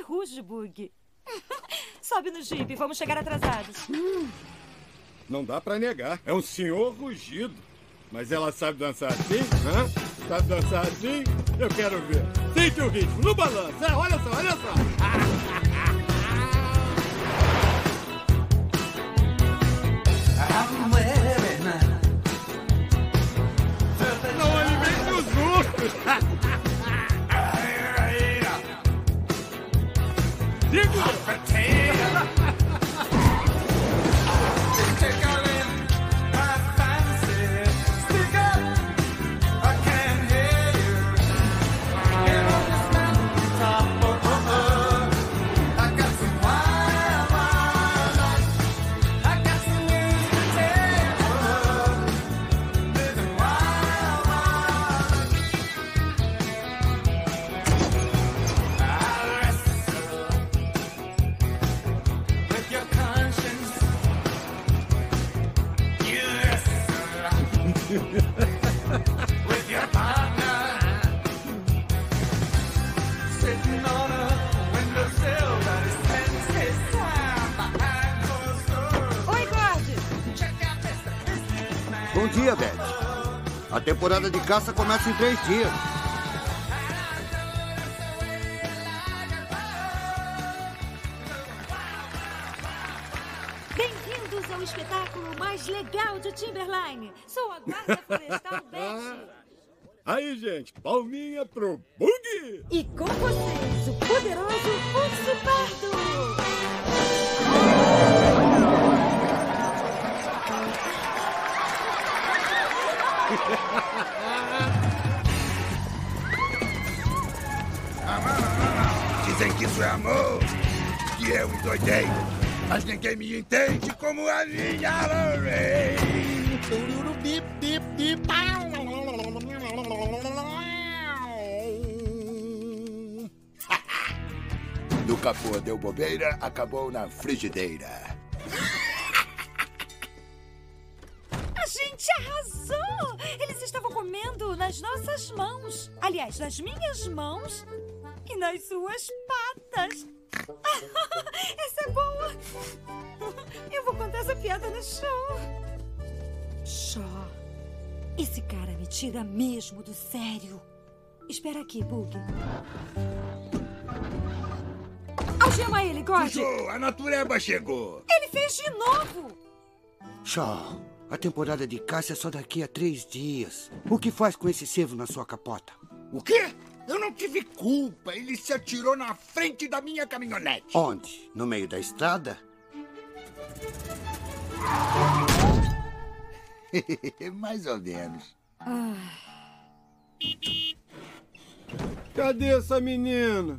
ruge, Bug. Sobe no jipe, vamos chegar atrasados. Não dá pra negar. É um senhor rugido. Mas ela sabe dançar assim? Hã? Sabe dançar assim? Eu quero ver. Sente o ritmo, no balanço. Olha só, olha só. Não alimente os ursos. Bom dia, Beth. A temporada de caça começa em 3 dias. Bem-vindos ao espetáculo mais legal de Timberline. Sou a guarda florestal Beth. Aí, gente, palminha pro Bug! E com vocês, o poderoso Urso Pardo. Dizem que isso é amor, que eu endoidei, mas ninguém me entende como a minha Lorraine. Do capô deu bobeira, acabou na frigideira. A gente arrasou! Eles estavam comendo nas nossas mãos. Aliás, nas minhas mãos e nas suas patas. Essa é boa. Eu vou contar essa piada no show. Shaw, esse cara me tira mesmo do sério. Espera aqui, Bug. Algema ele, God. Puxou, a natureba chegou. Ele fez de novo. Shaw, a temporada de caça é só daqui a 3 dias. O que faz com esse cervo na sua capota? O quê? Eu não tive culpa. Ele se atirou na frente da minha caminhonete. Onde? No meio da estrada? Mais ou menos. Cadê essa menina?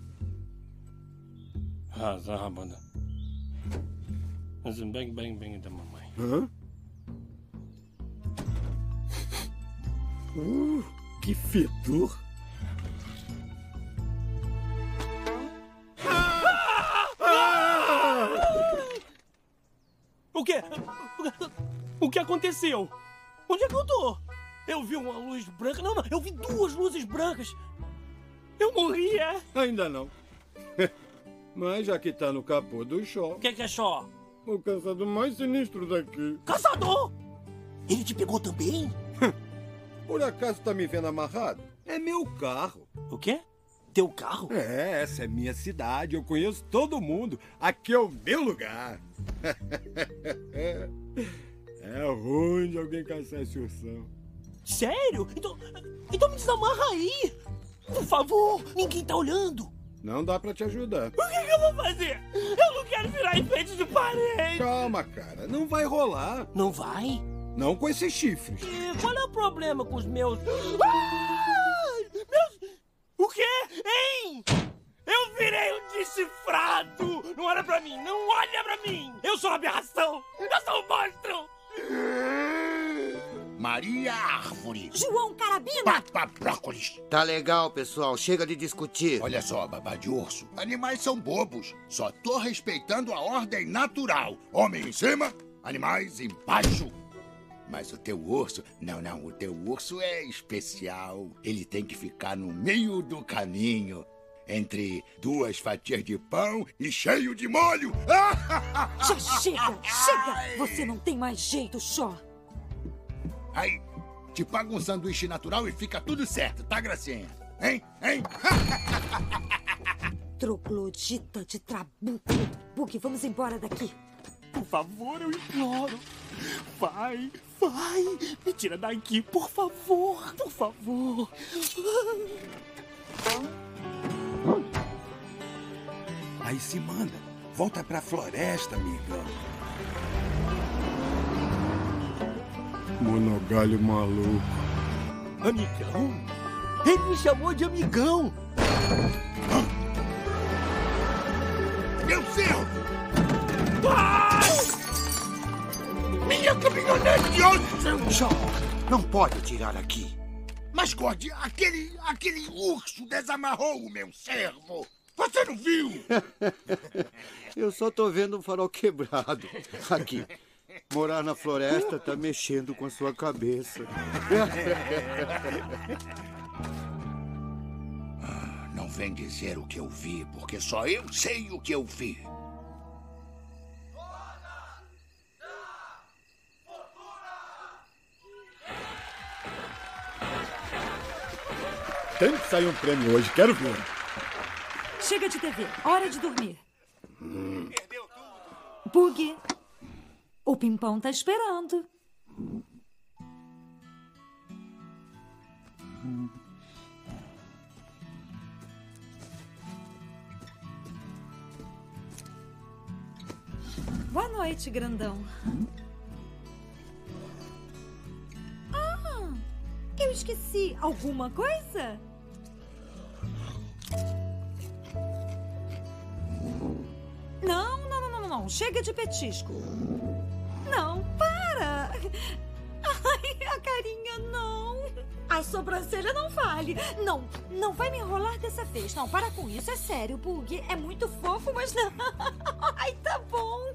Rábana. Mas um bang, bang, bang da mamãe. Hã? Que fedor. O quê? O que aconteceu? Onde é que eu tô? Eu vi uma luz branca. Não, eu vi 2 luzes brancas. Eu morri, é? Ainda não. Mas já que tá no capô do Shaw. O que é Shaw? O caçador mais sinistro daqui. Caçador? Ele te pegou também? Por acaso tá me vendo amarrado? É meu carro. O quê? Teu carro? É, essa é minha cidade. Eu conheço todo mundo. Aqui é o meu lugar. É ruim de alguém caçar esse ursão. Sério? Então me desamarra aí. Por favor, ninguém tá olhando. Não dá pra te ajudar. O que eu vou fazer? Eu não quero virar enfeite de parede. Calma, cara. Não vai rolar. Não vai? Não com esses chifres. E qual é o problema com os meus... Meus... O quê? Hein? Eu virei um decifrado. Não olha pra mim. Não olha pra mim. Eu sou uma aberração. Eu sou um monstro. Maria Árvore. João Carabina. Papa Brócolis. Tá legal, pessoal. Chega de discutir. Olha só, babá de urso. Animais são bobos. Só tô respeitando a ordem natural. Homem em cima, animais embaixo. Mas o teu urso... Não, o teu urso é especial. Ele tem que ficar no meio do caminho. entre 2 fatias de pão e cheio de molho. Já chega, chega! Você não tem mais jeito, Shaw. Aí, te pago um sanduíche natural e fica tudo certo, tá, Gracinha? Hein? Troglodita de trabuco. Bug, vamos embora daqui. Por favor, eu imploro. Vai. Me tira daqui, por favor. Aí se manda. Volta pra floresta, amigão. Monogalho maluco. Amigão? Ele me chamou de amigão. Meu servo! Minha caminhonete, seu... Shaw, não pode atirar aqui. Mas, Gord, aquele urso desamarrou o meu servo. Você não viu? Eu só tô vendo um farol quebrado. Aqui. Morar na floresta tá mexendo com a sua cabeça. Não vem dizer o que eu vi, porque só eu sei o que eu vi. Tem que sair um prêmio hoje, quero ver. Chega de TV, hora de dormir. Bug, o Pimpão tá esperando. Boa noite, grandão. Ah, eu esqueci alguma coisa? Não. Chega de petisco. Não, para. Ai, a carinha não. A sobrancelha não vale. Não vai me enrolar dessa vez. Não, para com isso. É sério, Bug. É muito fofo, mas não. Ai, tá bom.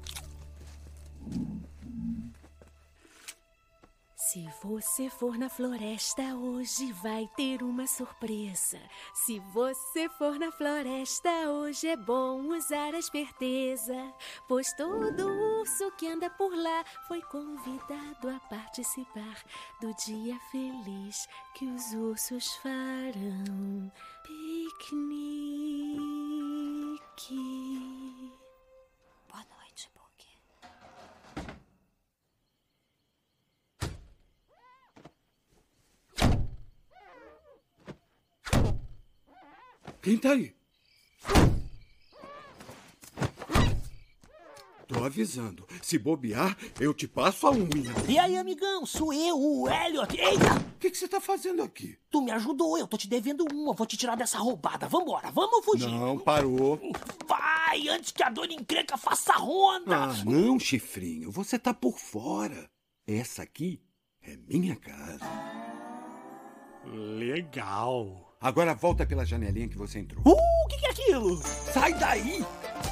Se você for na floresta hoje vai ter uma surpresa. Se você for na floresta hoje é bom usar a esperteza, pois todo urso que anda por lá foi convidado a participar do dia feliz que os ursos farão. Piquenique. Boa noite, Bug. Quem tá aí? Tô avisando. Se bobear, eu te passo a unha. E aí, amigão? Sou eu, o Elliot. Eita! O que você tá fazendo aqui? Tu me ajudou, eu tô te devendo uma. Vou te tirar dessa roubada. Vambora, vamos fugir. Não, parou. Vai, antes que a dona encrenca faça ronda. Ah, não, chifrinho. Você tá por fora. Essa aqui é minha casa. Legal. Agora volta pela janelinha que você entrou. O que é aquilo? Sai daí!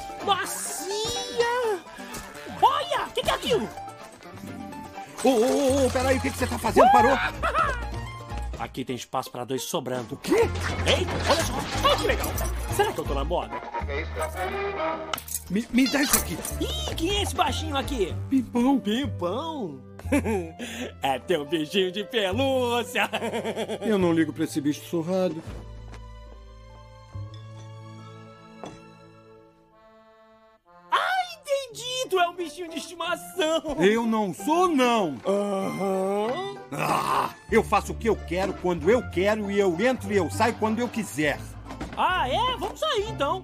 Macia! Olha, o que é aquilo? Peraí, o que você tá fazendo? Parou? Aqui tem espaço para 2 sobrando. O quê? Eita, olha só. Olha que legal. Será que eu tô na moda? Me dá isso aqui. Ih, quem é esse baixinho aqui? Pimpão. Pimpão? É teu bichinho de pelúcia. Eu não ligo pra esse bicho surrado. Entendi, tu é um bichinho de estimação. Eu não sou, não. Aham. Eu faço o que eu quero, quando eu quero, e eu entro e eu saio quando eu quiser. Ah, é? Vamos sair, então.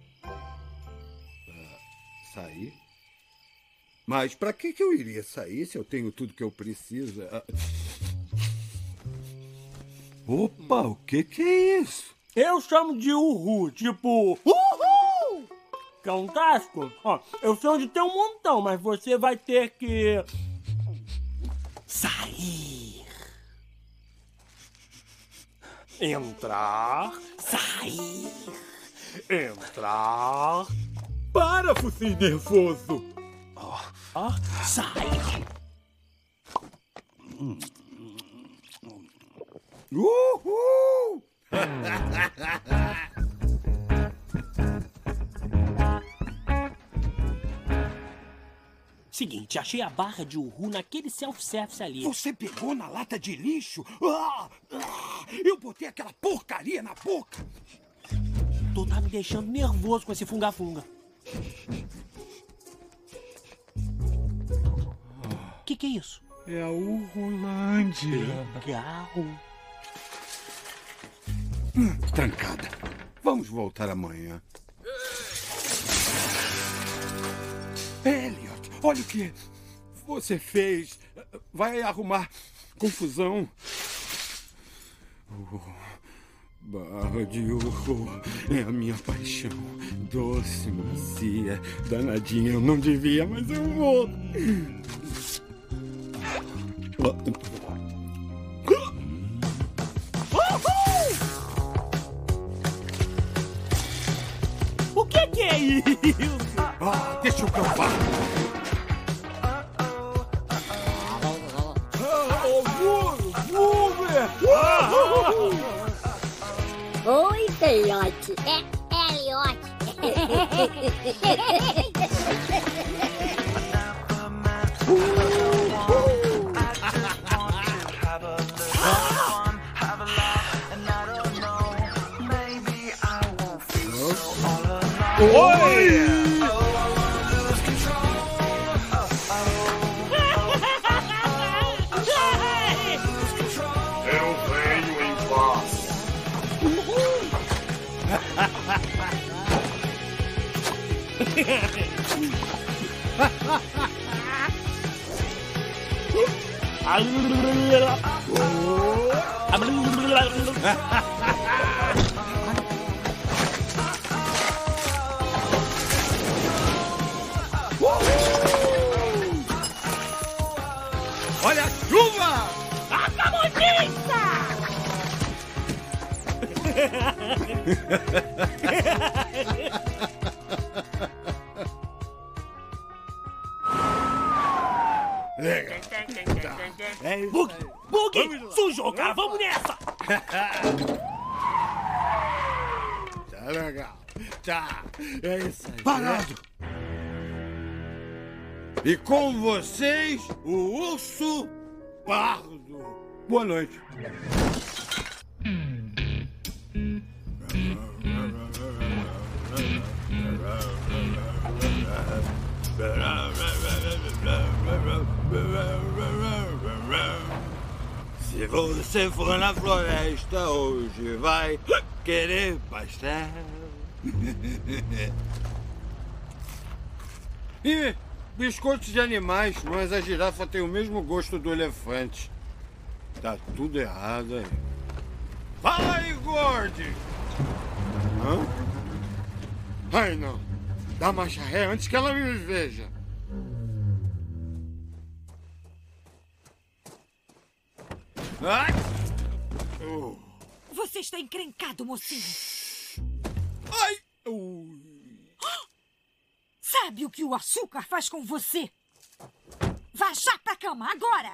Sair? Mas pra que eu iria sair se eu tenho tudo que eu preciso? Opa, o que é isso? Eu chamo de uhu, tipo... Uhul! Fantástico. Ó, eu sei onde tem um montão, mas você vai ter que... sair. Entrar. Sair. Entrar. Para, focinho nervoso! Sair. Uhul! Seguinte, achei a barra de uhu naquele self-service ali. Você pegou na lata de lixo? Eu botei aquela porcaria na boca. Tu tá me deixando nervoso com esse funga-funga. Que é isso? É a Urulândia. Legal. Trancada. Vamos voltar amanhã. Elliot, olha o que você fez. Vai arrumar confusão. Barra de urro é a minha paixão. Doce, macia, danadinha. Eu não devia, mas eu vou. O que é isso? Deixa eu provar. Oi, Elliot. É Elliot. Oi! Eu venho em paz. Olha a chuva! Bug! Sujou, cara! Vamos nessa! Tá legal. Tá. É isso aí. Parado! E com vocês, o urso pardo. Boa noite. Se você for na floresta hoje, vai querer pastel. E biscoitos de animais, mas a girafa tem o mesmo gosto do elefante. Tá tudo errado aí. Fala aí, Gordy! Hã? Ai, não. Dá marcha ré antes que ela me veja. Ai! Você está encrencado, mocinho. Ai! Sabe o que o açúcar faz com você? Vá já pra cama, agora!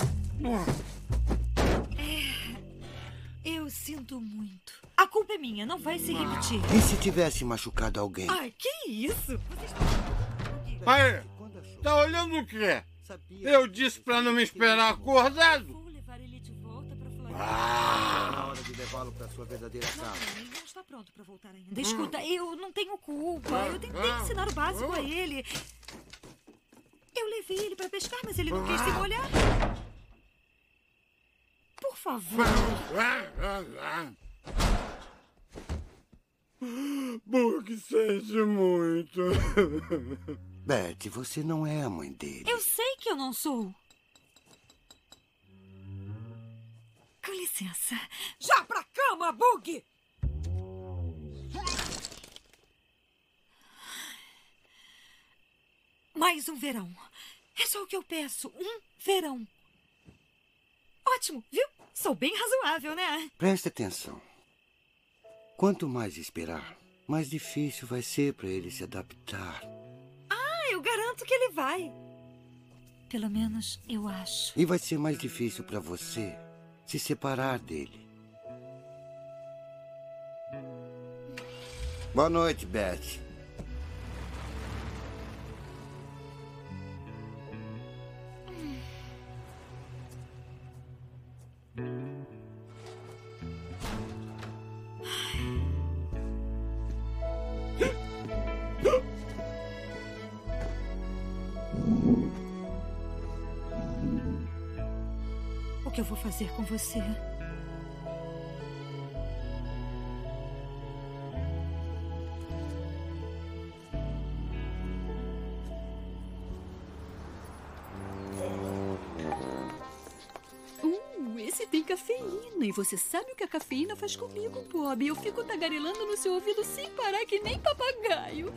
Eu sinto muito. A culpa é minha, não vai se repetir. E se tivesse machucado alguém? Ai, que isso? Aí, tá olhando o quê? Eu disse pra não me esperar acordado. Vou levar ele de volta pra Floresta. Na hora de levá-lo para sua verdadeira casa. Não, ele não está pronto pra voltar ainda. Escuta, eu não tenho culpa. Eu tentei ensinar o básico a ele. Eu levei ele pra pescar, mas ele não quis se molhar. Por favor. Porque sente muito. Betty, você não é a mãe dele. Eu sei que eu não sou. Com licença. Já pra cama, Bug! Mais um verão. É só o que eu peço. Um verão. Ótimo, viu? Sou bem razoável, né? Preste atenção. Quanto mais esperar, mais difícil vai ser para ele se adaptar. Ah, eu garanto que ele vai. Pelo menos eu acho. E vai ser mais difícil para você se separar dele. Boa noite, Betty. o que eu vou fazer com você. Esse tem cafeína. E você sabe o que a cafeína faz comigo, Bob. Eu fico tagarelando no seu ouvido sem parar, que nem papagaio.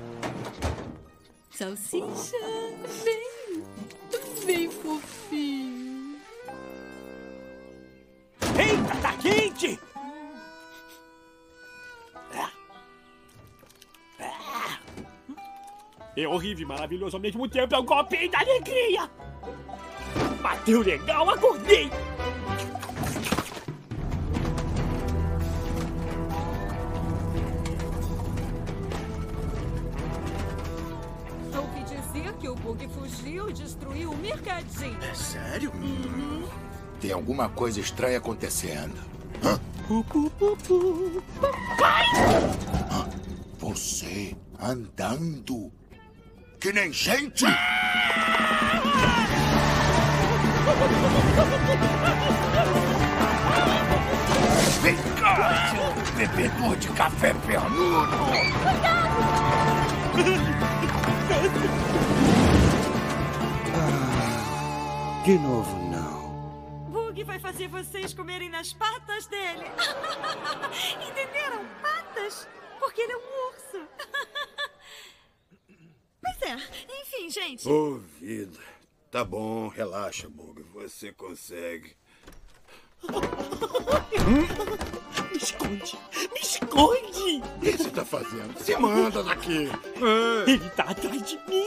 Salsicha, vem. Vem, fofinho. Eita, tá quente! É horrível e maravilhoso ao mesmo tempo. É um golpe da alegria. Bateu legal, acordei. Ouvi dizer que o Bug fugiu e destruiu o mercadinho. É sério? Tem alguma coisa estranha acontecendo. Você andando que nem gente. Vem cá, seu bebedor de café pernudo. De novo, não. Bug vai fazer vocês comerem nas patas dele. Entenderam? Patas. Porque ele é um urso. Pois é. Enfim, gente. Ô, vida. Tá bom, relaxa, Bug. Você consegue. Me esconde! Me esconde! O que você tá fazendo? Se manda daqui. Ele tá atrás de mim.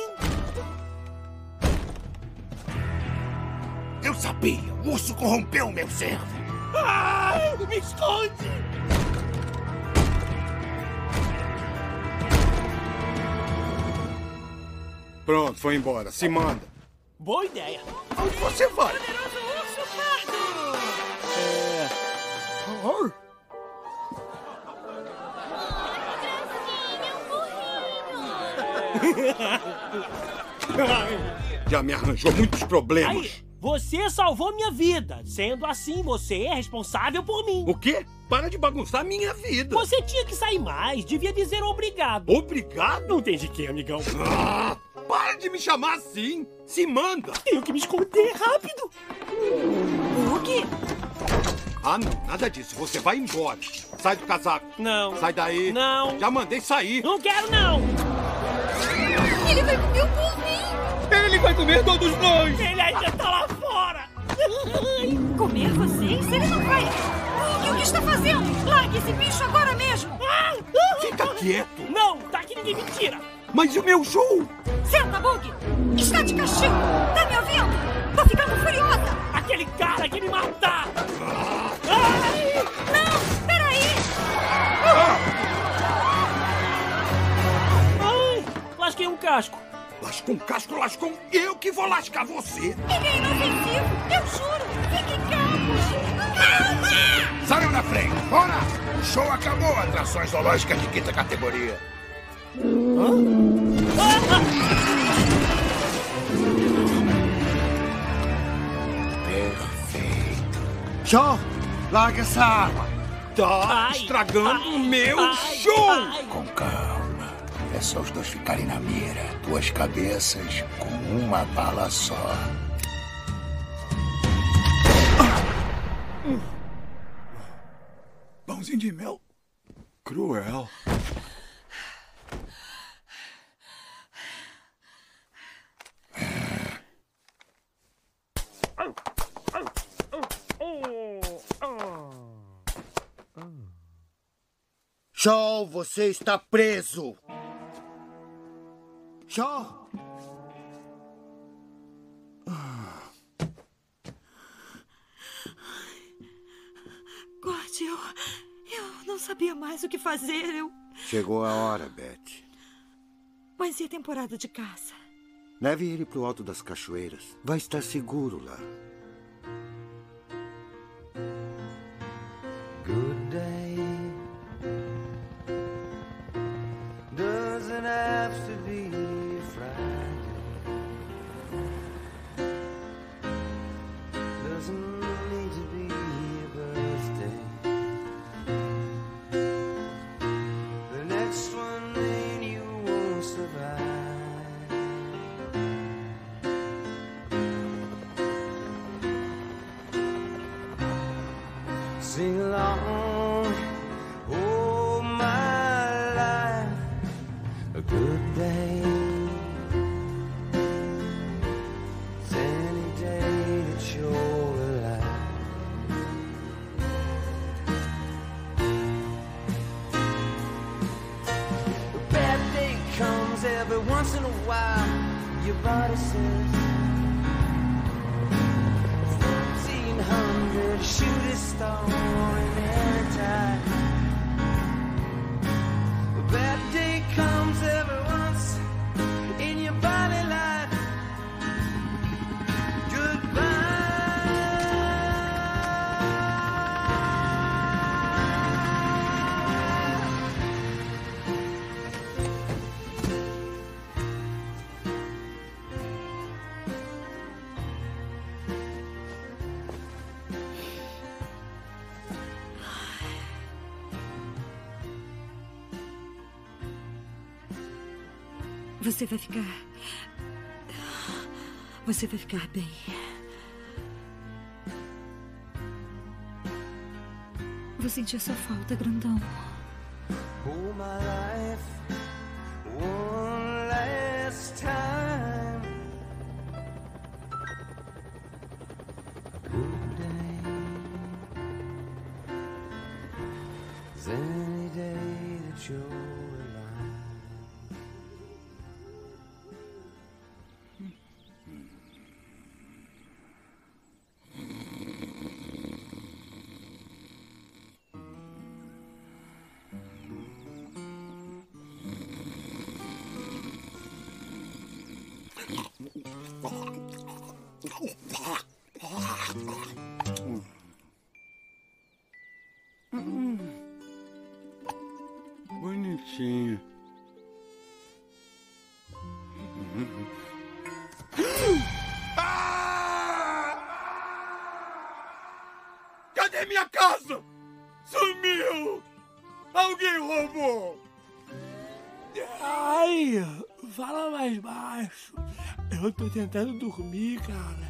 Eu sabia! O urso corrompeu meu servo! Ai, me esconde! Pronto, foi embora. Se manda. Boa ideia. Onde você vai? Poderoso urso pardo. Já me arranjou muitos problemas. Aí, você salvou minha vida. Sendo assim, você é responsável por mim. O quê? Para de bagunçar minha vida. Você tinha que sair mais. Devia dizer obrigado. Obrigado? Não tem de quê, amigão. Para de me chamar assim. Se manda. Tenho que me esconder rápido. Bug? Ah, não. Nada disso. Você vai embora. Sai do casaco. Não. Sai daí. Não. Já mandei sair. Não quero, não. Ele vai comer o burrinho. Ele vai comer todos nós. Ele ainda tá lá fora. Comer vocês? Ele não vai. Bug, o que está fazendo? Largue esse bicho agora mesmo. Fica quieto. Não, tá que ninguém me tira. Mas e o meu show? Senta, Bug. Está de castigo. Tá me ouvindo? Tô ficando furiosa. Aquele cara quer me matar. Não, peraí. Ai, lasquei um casco. Lascou um casco, lascou um... Eu que vou lascar você. Ele é inofensivo. Eu juro. Fiquem calmos. Saiam na frente! Bora! O show acabou! Atrações zoológicas de quinta categoria. Perfeito. Shaw, larga essa arma. Tá Ai, estragando ai, o meu ai, show. ai. Com calma. É só os dois ficarem na mira. Duas cabeças com uma bala só. Pãozinho de mel. Cruel. Shaw, você está preso. Shaw. Gord, eu não sabia mais o que fazer. Chegou a hora, Beth. Mas e a temporada de caça? Leve ele pro alto das cachoeiras. Vai estar seguro lá. Good day doesn't have to be Friday. Doesn't sing along. Oh, my life, a good day. It's any day that you're alive. A bad day comes every once in a while. Your body says 1,300 shooting star in any time. A bad day comes every once in your body life. Você vai ficar... Você vai ficar bem. Vou sentir sua falta, grandão. Oh, my life, one last time. Good day is any day that you're alive. Bonitinho. Cadê minha casa? Sumiu! Alguém roubou! Ai, fala mais baixo. Eu tô tentando dormir, cara.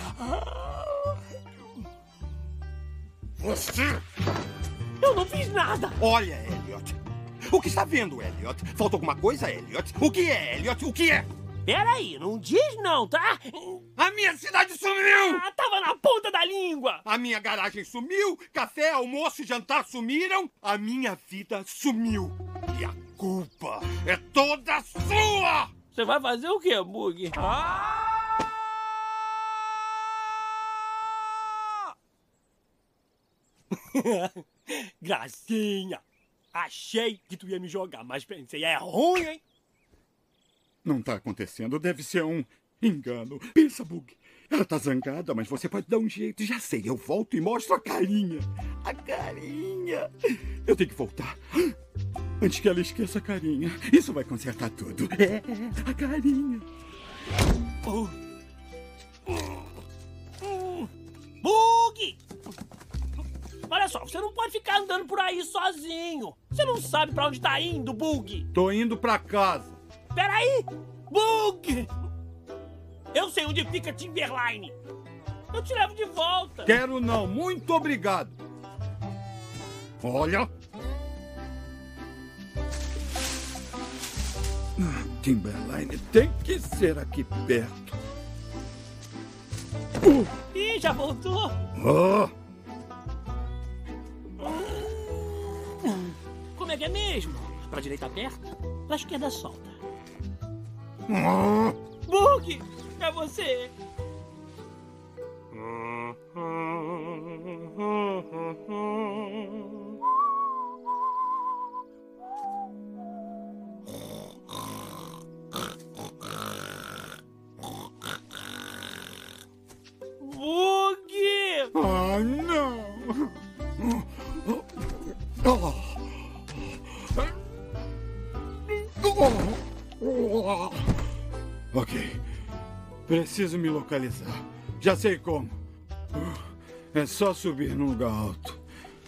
Você? Eu não fiz nada. Olha, Elliot. O que está vendo, Elliot? Falta alguma coisa, Elliot? O que é, Elliot? O que é? Peraí, não diz não, tá? A minha cidade sumiu! Tava na ponta da língua! A minha garagem sumiu, café, almoço e jantar sumiram, a minha vida sumiu. E a culpa é toda sua! Você vai fazer o quê, Bug? Gracinha! Achei que tu ia me jogar, mas pensei, é ruim, hein? Não tá acontecendo, deve ser um engano. Pensa, Bug. Ela tá zangada, mas você pode dar um jeito. Já sei, eu volto e mostro a carinha. A carinha. Eu tenho que voltar. Antes que ela esqueça a carinha. Isso vai consertar tudo. É, a carinha. Bug! Olha só, você não pode ficar andando por aí sozinho. Você não sabe pra onde tá indo, Bug. Tô indo pra casa. Peraí! Bug! Eu sei onde fica Timberline. Eu te levo de volta. Quero não, muito obrigado. Olha. Timberline tem que ser aqui perto. Ih, já voltou? Como é que é mesmo? Pra direita aperta, pra esquerda solta. Bug! É você! Bug! Ah, não! Ok. Preciso me localizar. Já sei como. É só subir num lugar alto.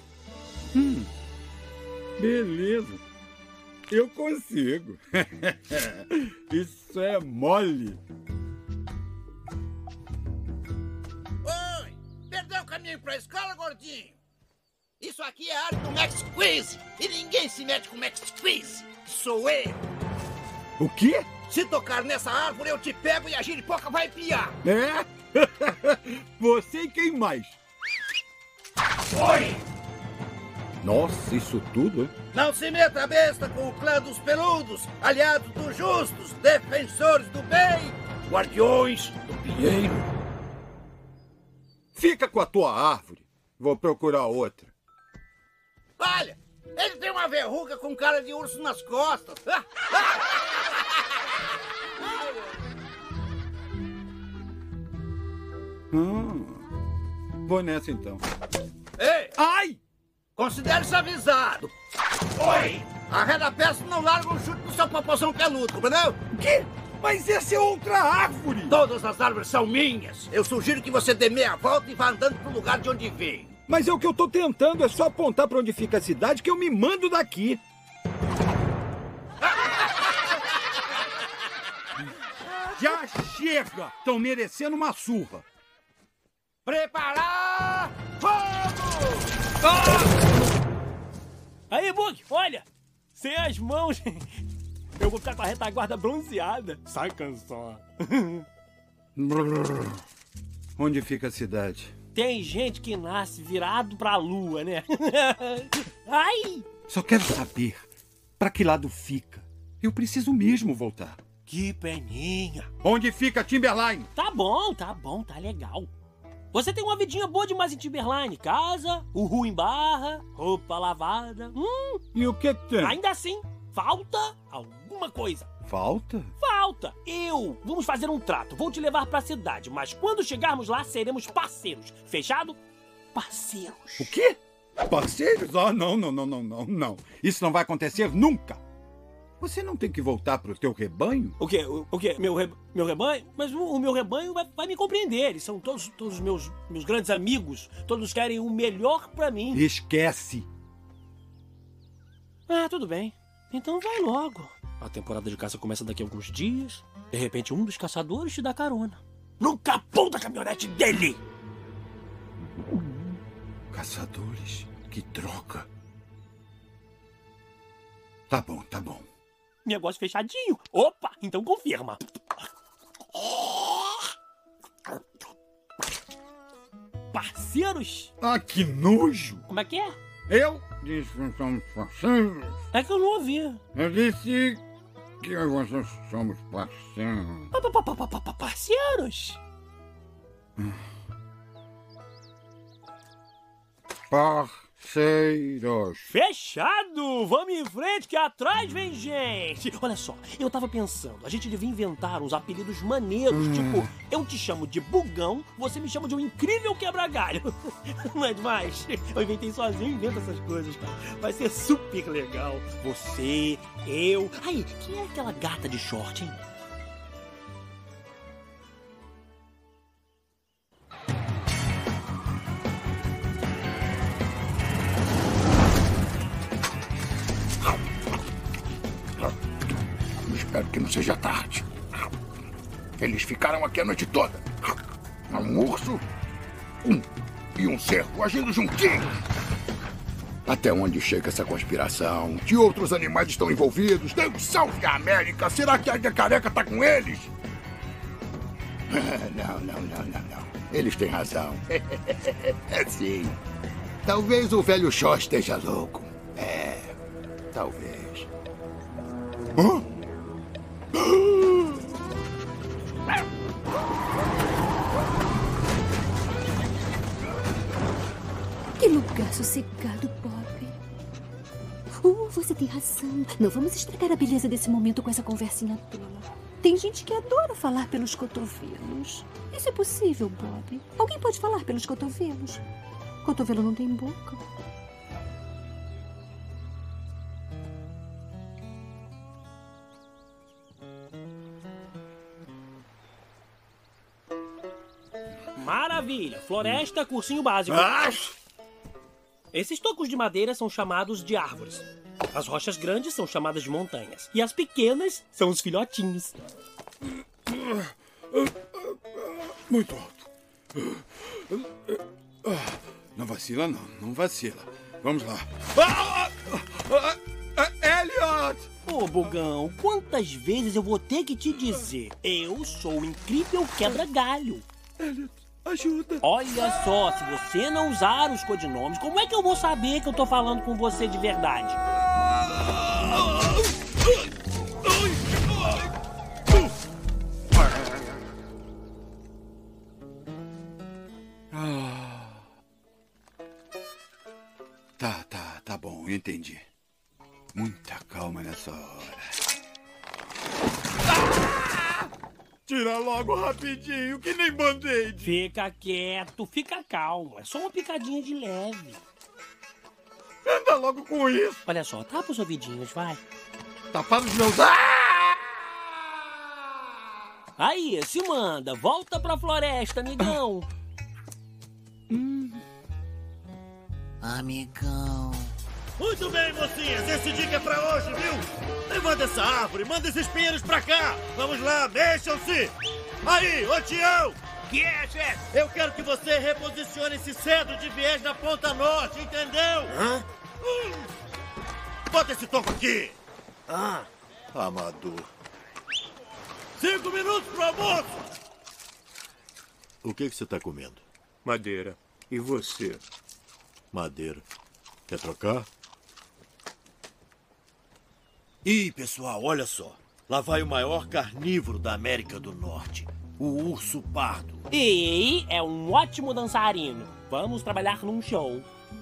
Beleza. Eu consigo. Isso é mole. Oi! Perdeu o caminho pra escola, gordinho? Isso aqui é a área do Max Quiz. E ninguém se mete com o Max Quiz. Sou eu. O quê? Se tocar nessa árvore, eu te pego e a giripoca vai piar. É? Você e quem mais? Oi! Nossa, isso tudo, hein? Não se meta besta com o clã dos peludos, aliados dos justos, defensores do bem, guardiões do pinheiro. Fica com a tua árvore. Vou procurar outra. Olha, ele tem uma verruga com cara de urso nas costas. Vou nessa então. Ei! Ai! Considere-se avisado. Oi! Arreda a peça e não larga um chute no seu popozão peludo, compreendeu? Que? Mas essa é outra árvore! Todas as árvores são minhas. Eu sugiro que você dê meia volta e vá andando pro lugar de onde veio. Mas é o que eu tô tentando, é só apontar pra onde fica a cidade que eu me mando daqui. Já chega! Estão merecendo uma surra. Preparar! Fogo! Aí, Bug, olha! Sem as mãos, eu vou ficar com a retaguarda bronzeada. Saca só. Onde fica a cidade? Tem gente que nasce virado pra lua, né? Ai! Só quero saber pra que lado fica. Eu preciso mesmo voltar. Que peninha. Onde fica Timberline? Tá bom, tá legal. Você tem uma vidinha boa demais em Timberline. Casa, o ru em barra, roupa lavada. E o que tem? Ainda assim, falta alguma coisa. Falta? Falta! Vamos fazer um trato. Vou te levar pra cidade, mas quando chegarmos lá, seremos parceiros. Fechado? Parceiros. O quê? Parceiros? Ah, não. Isso não vai acontecer nunca. Você não tem que voltar pro teu rebanho? O quê? Meu rebanho? Mas o meu rebanho vai me compreender. Eles são todos meus grandes amigos. Todos querem o melhor pra mim. Esquece. Ah, tudo bem. Então vai logo. A temporada de caça começa daqui a alguns dias. De repente, um dos caçadores te dá carona. No capô da caminhonete dele! Caçadores? Que droga. Tá bom. Negócio fechadinho. Opa, então confirma. Parceiros? Ah, que nojo! Como é que é? Eu disse que somos parceiros. É que eu não ouvi. Eu disse que eu e você somos parceiros. Parceiros? Parceiros. Fechado! Vamos em frente que atrás vem gente! Olha só, eu tava pensando, a gente devia inventar uns apelidos maneiros, tipo, eu te chamo de Bugão, você me chama de um incrível quebra-galho. Não é demais? Eu inventei sozinho, invento essas coisas, cara. Vai ser super legal. Você, eu... Aí, quem é aquela gata de short, hein? Espero que não seja tarde. Eles ficaram aqui a noite toda. Um urso e um cervo agindo juntinhos. Até onde chega essa conspiração? Que outros animais estão envolvidos? Deus salve a América! Será que a Águia Careca tá com eles? Não. Eles têm razão. É sim. Talvez o velho Shaw esteja louco. Talvez. Hã? Que lugar sossegado, Bob. Você tem razão. Não vamos estragar a beleza desse momento com essa conversinha tola. Tem gente que adora falar pelos cotovelos. Isso é possível, Bob. Alguém pode falar pelos cotovelos? Cotovelo não tem boca. Maravilha! Floresta, cursinho básico. Esses tocos de madeira são chamados de árvores. As rochas grandes são chamadas de montanhas. E as pequenas são os filhotinhos. Muito alto. Não vacila, não vacila. Vamos lá. Elliot! Ô, Bugão, quantas vezes eu vou ter que te dizer? Eu sou o incrível quebra-galho. Elliot, ajuda. Olha só, se você não usar os codinomes, como é que eu vou saber que eu tô falando com você de verdade? Tá bom, entendi. Muita calma nessa hora. Tira logo rapidinho, que nem band-aid. Fica quieto, fica calmo. É só uma picadinha de leve. Anda logo com isso. Olha só, tapa os ouvidinhos, vai. Tapar os meus... Aí, se manda. Volta pra floresta, amigão. Amigão. Muito bem, mocinhas. Esse dica é pra hoje, viu? Levanta essa árvore, manda esses pinheiros pra cá. Vamos lá, mexam-se. Aí, ô Tião. Que é, chefe? Eu quero que você reposicione esse cedro de viés na ponta norte, entendeu? Hã? Bota esse toco aqui. Amador. 5 minutos pro almoço. O que você tá comendo? Madeira. E você? Madeira. Quer trocar? Ih, pessoal, olha só. Lá vai o maior carnívoro da América do Norte. O urso pardo. E é um ótimo dançarino. Vamos trabalhar num show.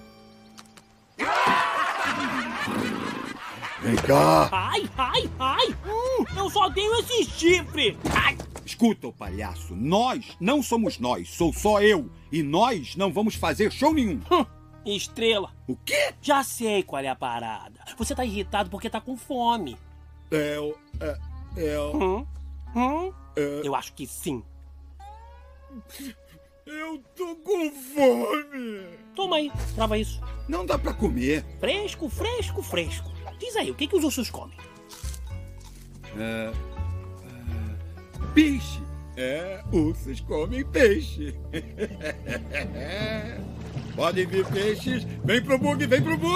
Vem cá. Ai! Eu só tenho esse chifre! Ai! Escuta, ô palhaço. Nós não somos nós. Sou só eu. E nós não vamos fazer show nenhum. Estrela. O quê? Já sei qual é a parada. Você tá irritado porque tá com fome. Eu acho que sim. Eu tô com fome. Toma aí, prova isso. Não dá pra comer. Fresco. Diz aí, o que os ursos comem? Peixe. Ursos comem peixe. Podem vir peixes. Vem pro bug.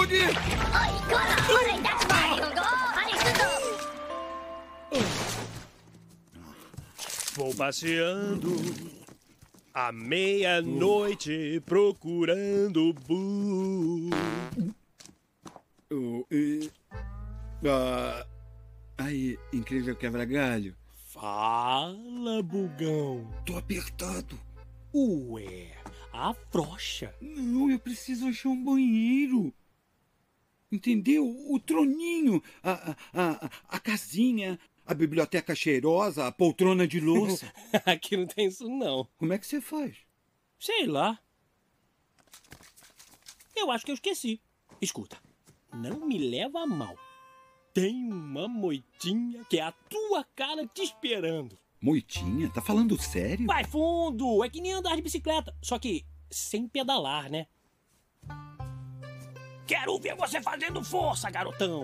Vou passeando à meia-noite procurando Boo. Aí, incrível quebra-galho. Fala, Bugão. Tô apertado. Ué, afrouxa. Não, eu preciso achar um banheiro. Entendeu? O troninho, a casinha, a biblioteca cheirosa, a poltrona de louça. Aqui não tem isso, não. Como é que você faz? Sei lá. Eu acho que eu esqueci. Escuta, não me leva a mal. Tem uma moitinha que é a tua cara te esperando. Moitinha? Tá falando sério? Vai fundo! É que nem andar de bicicleta. Só que sem pedalar, né? Quero ver você fazendo força, garotão.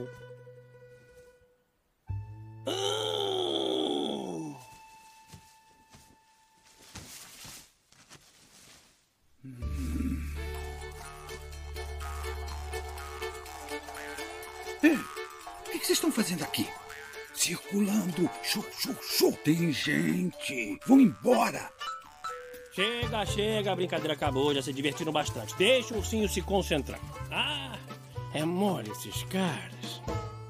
O que vocês estão fazendo aqui? Circulando. Chu. Tem gente. Vão embora. Chega, a brincadeira acabou, já se divertiram bastante. Deixa o ursinho se concentrar. É mole esses caras.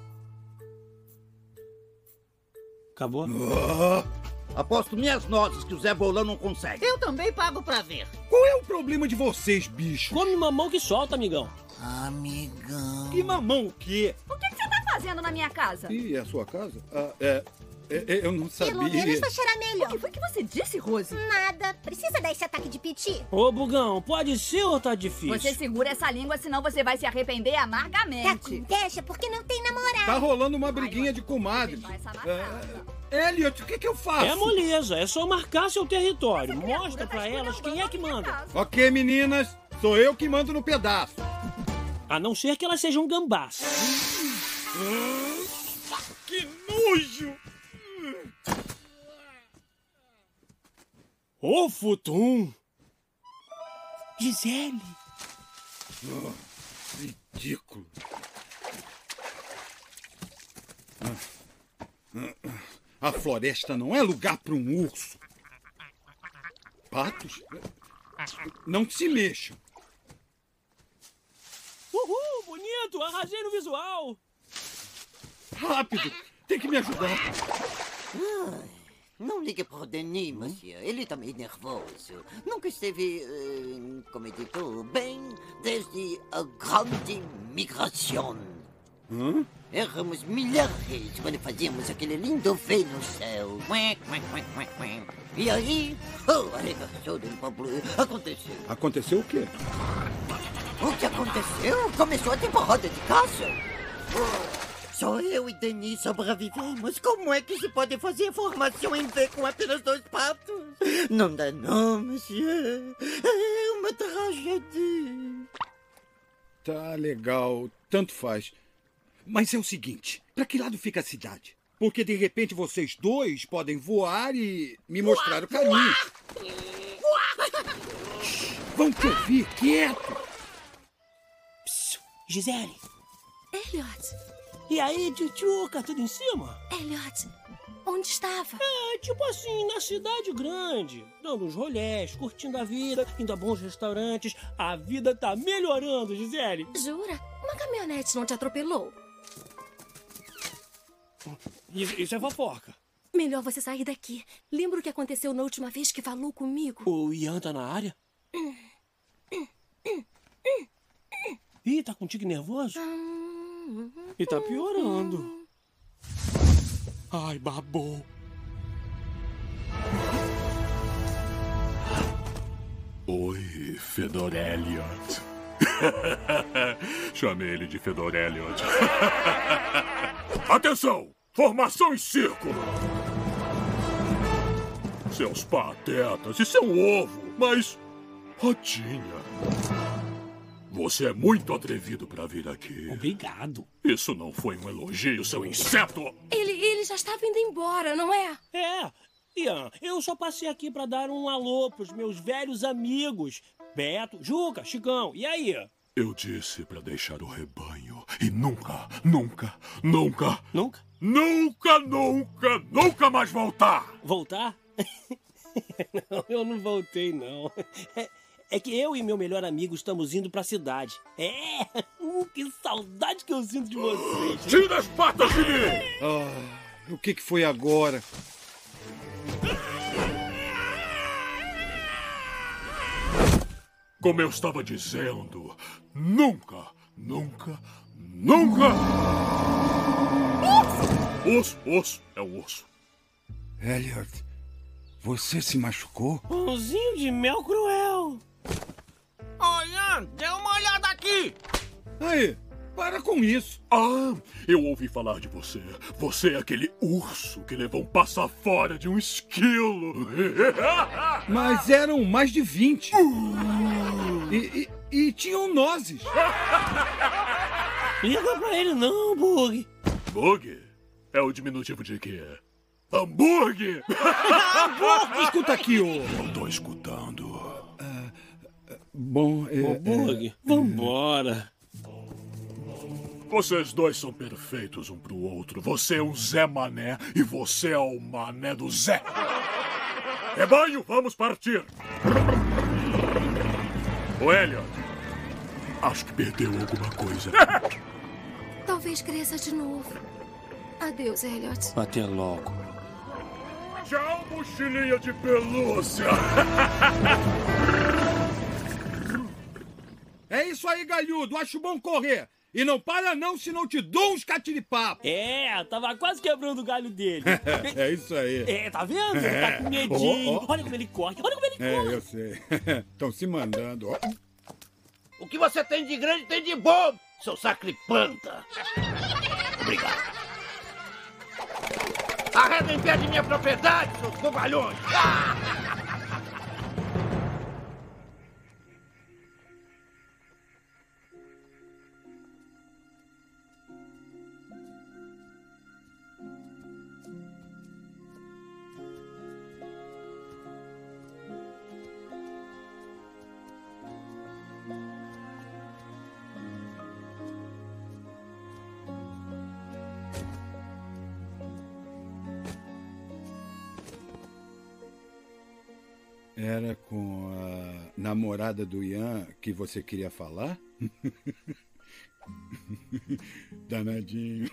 Acabou? Aposto minhas notas que o Zé Bolão não consegue. Eu também pago pra ver. Qual é o problema de vocês, bicho? Come mamão que solta, amigão. Amigão. Que mamão o quê? O que você tá fazendo na minha casa? Ih, é a sua casa? Eu não sabia. Pelo menos vai cheirar melhor. O que foi que você disse, Rose? Nada. Precisa dar esse ataque de piti? Ô, Bugão, pode ser ou tá difícil? Você segura essa língua, senão você vai se arrepender amargamente. Deixa, porque não tem namorado. Tá rolando uma briguinha de comadres. Elliot, o que eu faço? É moleza, é só marcar seu território. Mostra pra elas quem é que manda. Ok, meninas, sou eu que mando no pedaço. A não ser que elas sejam gambás. Que nojo! Ô, Futum! Gisele! Ridículo. A floresta não é lugar para um urso. Patos? Não se mexam. Uhul, bonito! Arrasei no visual! Rápido! Tem que me ajudar. Não ligue para o Denis, monsieur. Ele está meio nervoso. Nunca esteve, como é dito, bem desde a grande migração. Éramos milhares quando fazíamos aquele lindo V no céu. E aí, a reversão do pablo aconteceu. Aconteceu o quê? O que aconteceu? Começou a temporada de caça. Só eu e Denis sobrevivemos. Como é que se pode fazer formação em V com apenas 2 patos? Não dá não, monsieur. É uma tragédia. Tá legal, tanto faz. Mas é o seguinte, pra que lado fica a cidade? Porque de repente vocês dois podem voar e me mostrar o caminho. Vão te ouvir, quieto. Psst, Gisele. Elliot. E aí, tchutchuca, tudo em cima? Elliot, onde estava? Tipo assim, na cidade grande. Dando uns rolés, curtindo a vida, indo a bons restaurantes. A vida tá melhorando, Gisele. Jura? Uma caminhonete não te atropelou? Isso é fofoca. Melhor você sair daqui. Lembra o que aconteceu na última vez que falou comigo? O Ian tá na área? Ih, tá com um tique nervoso? E tá piorando. Ai, babou. Oi, Fedor Elliot. Chamei ele de Fedor Elliot. Atenção! Formação em círculo! Seus patetas, isso é um ovo, mas... Rodinha, você é muito atrevido pra vir aqui. Obrigado. Isso não foi um elogio, seu inseto! Ele já estava indo embora, não é? É. Ian, eu só passei aqui pra dar um alô pros meus velhos amigos. Beto, Juca, Chicão, e aí? Eu disse pra deixar o rebanho e nunca, nunca, nunca... Nunca? Nunca, nunca, nunca mais voltar! Voltar? Não, eu não voltei, não. É que eu e meu melhor amigo estamos indo pra cidade. Que saudade que eu sinto de vocês. Tira as patas de mim! O que foi agora? Como eu estava dizendo, nunca, nunca, nunca... Osso, é um osso. Elliot, você se machucou? Pãozinho de mel cruel. Ian, dê uma olhada aqui. Aí, para com isso. Eu ouvi falar de você. Você é aquele urso que levou um passa fora de um esquilo. Mas eram mais de 20. E tinham nozes. Liga pra ele não, Bug. Bug? É o diminutivo de quê? Hambúrguer! Escuta aqui, ô. Não tô escutando. Bom, Bug, vambora. Vocês dois são perfeitos um pro outro. Você é um Zé Mané e você é o Mané do Zé. Rebanho, vamos partir. Ô, Elliot, acho que perdeu alguma coisa. Talvez cresça de novo. Adeus, Elliot. Até logo. Tchau, mochilinha de pelúcia. É isso aí, galhudo. Acho bom correr. E não para não, senão te dou uns catiripapo. Tava quase quebrando o galho dele. É isso aí. Tá vendo? Tá com medinho. Olha como ele corre, corre. Eu sei. Estão se mandando, ó. O que você tem de grande tem de bom, seu sacripanta. Obrigado. Arreda em pé de minha propriedade, seus bobalhões. Era com a namorada do Ian que você queria falar? Danadinho.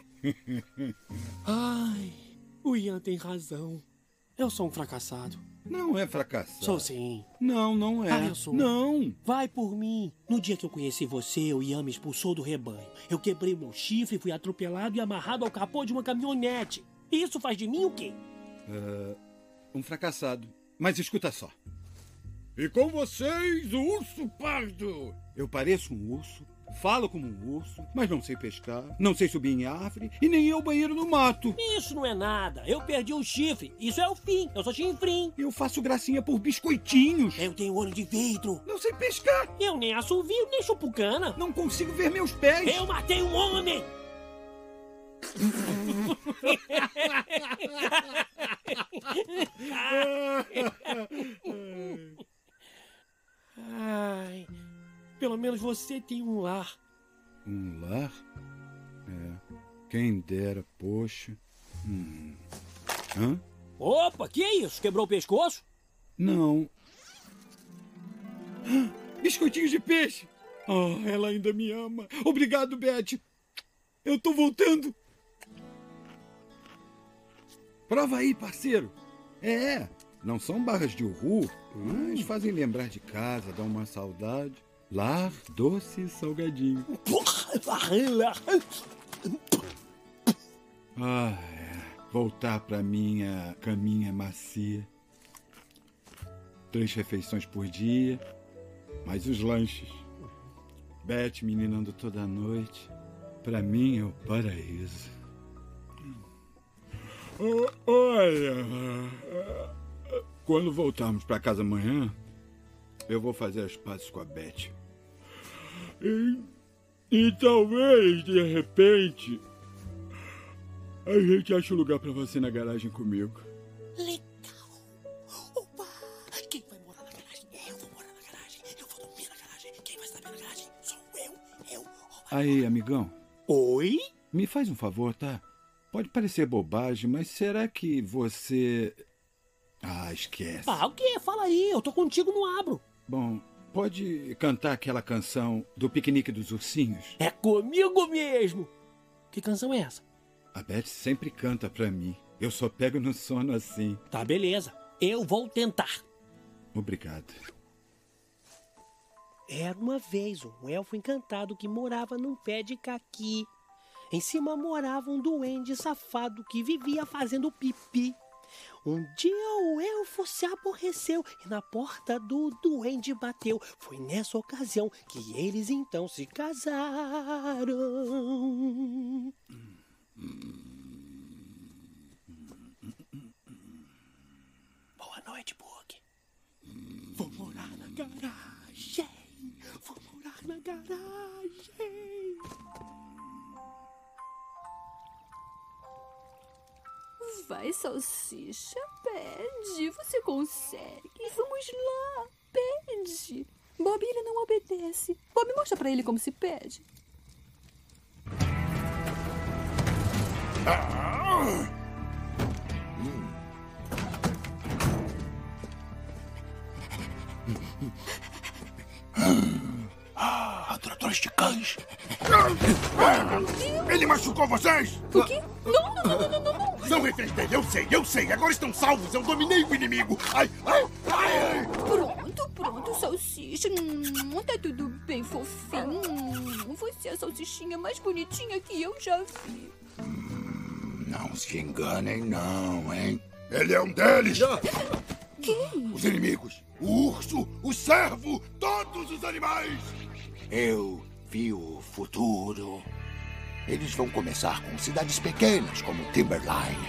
Ai, o Ian tem razão. Eu sou um fracassado. Não é fracassado. Sou sim. Não, não é. Eu sou. Não. Vai por mim. No dia que eu conheci você, o Ian me expulsou do rebanho. Eu quebrei meu chifre, fui atropelado e amarrado ao capô de uma caminhonete. Isso faz de mim o quê? Um fracassado. Mas escuta só. E com vocês, o urso pardo. Eu pareço um urso, falo como um urso, mas não sei pescar, não sei subir em árvore e nem ir ao banheiro no mato. Isso não é nada. Eu perdi o chifre. Isso é o fim. Eu sou chinfrim. Eu faço gracinha por biscoitinhos. Eu tenho olho de vidro. Não sei pescar. Eu nem assovio, nem chupo cana. Não consigo ver meus pés. Eu matei um homem. Ai, pelo menos você tem um lar. Um lar? É. Quem dera, poxa. Hã? Opa, que é isso? Quebrou o pescoço? Não. Biscoitinhos de peixe. Oh, ela ainda me ama. Obrigado, Beth. Eu tô voltando. Prova aí, parceiro. Não são barras de uhu, mas fazem lembrar de casa, dão uma saudade. Lar, doce e salgadinho. Voltar pra minha caminha macia. 3 refeições por dia, mais os lanches. Beth meninando toda noite. Pra mim é o paraíso. Olha, quando voltarmos pra casa amanhã, eu vou fazer as pazes com a Beth. E talvez, de repente, a gente ache um lugar pra você na garagem comigo. Legal. Opa! Quem vai morar na garagem? Eu vou morar na garagem. Eu vou dormir na garagem. Quem vai estar na garagem? Sou eu. Aí, amigão. Oi? Me faz um favor, tá? Pode parecer bobagem, mas será que você... esquece. O quê? Fala aí, eu tô contigo, não abro. Bom, pode cantar aquela canção do Piquenique dos Ursinhos? É comigo mesmo. Que canção é essa? A Beth sempre canta pra mim. Eu só pego no sono assim. Tá, beleza. Eu vou tentar. Obrigado. Era uma vez um elfo encantado que morava num pé de caqui. Em cima morava um duende safado que vivia fazendo pipi. Um dia o elfo se aborreceu e na porta do duende bateu. Foi nessa ocasião que eles então se casaram. Boa noite, Bug. Vou morar na garagem. Vou morar na garagem. Vai, salsicha, pede. Você consegue. Vamos lá, pede. Bob, ele não obedece. Bob, mostra pra ele como se pede. Adoradores de cães. Ele machucou vocês? O quê? Não. São reféns dele, eu sei. Agora estão salvos. Eu dominei o inimigo. Ai. Pronto, salsicha. Tá tudo bem, fofinho. Você é a salsichinha mais bonitinha que eu já vi. Não se enganem, não, hein? Ele é um deles. Quem? Os inimigos. O urso, o cervo, todos os animais. Eu vi o futuro. Eles vão começar com cidades pequenas, como Timberline.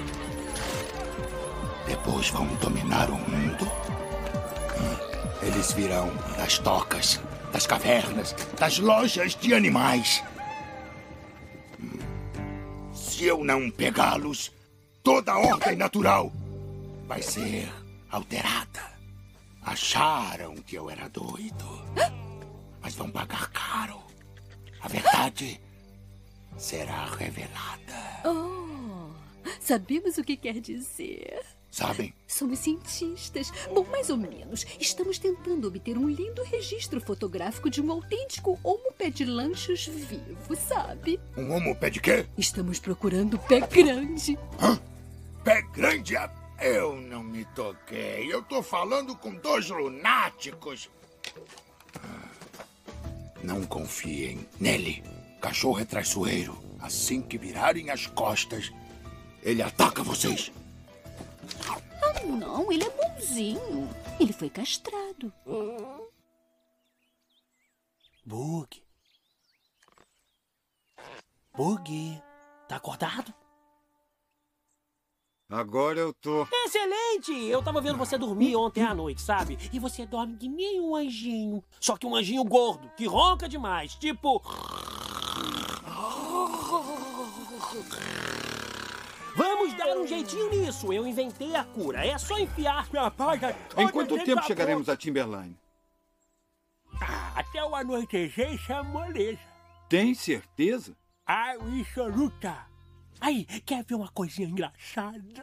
Depois vão dominar o mundo. Eles virão das tocas, das cavernas, das lojas de animais. Se eu não pegá-los, toda a ordem natural vai ser alterada. Acharam que eu era doido, mas vão pagar caro. A verdade será revelada. Sabemos o que quer dizer. Sabem? Somos cientistas. Bom, mais ou menos. Estamos tentando obter um lindo registro fotográfico de um autêntico Homo pé de lanchos vivo, sabe? Um Homo pé de quê? Estamos procurando pé grande. Hã? Pé grande? Eu não me toquei. Eu tô falando com 2 lunáticos. Não confiem nele. Cachorro é traiçoeiro. Assim que virarem as costas, ele ataca vocês. Ah, não, ele é bonzinho. Ele foi castrado. Bug. Bug, tá acordado? Agora eu tô. Excelente! Eu tava vendo você dormir ontem à noite, sabe? E você dorme que nem um anjinho. Só que um anjinho gordo, que ronca demais. Tipo... Vamos dar um jeitinho nisso. Eu inventei a cura. É só enfiar minha paga toda Em quanto dentro tempo da chegaremos boca. a Timberline? Até o anoitecer, isso é moleza. Tem certeza? Absoluta. Aí, quer ver uma coisinha engraçada?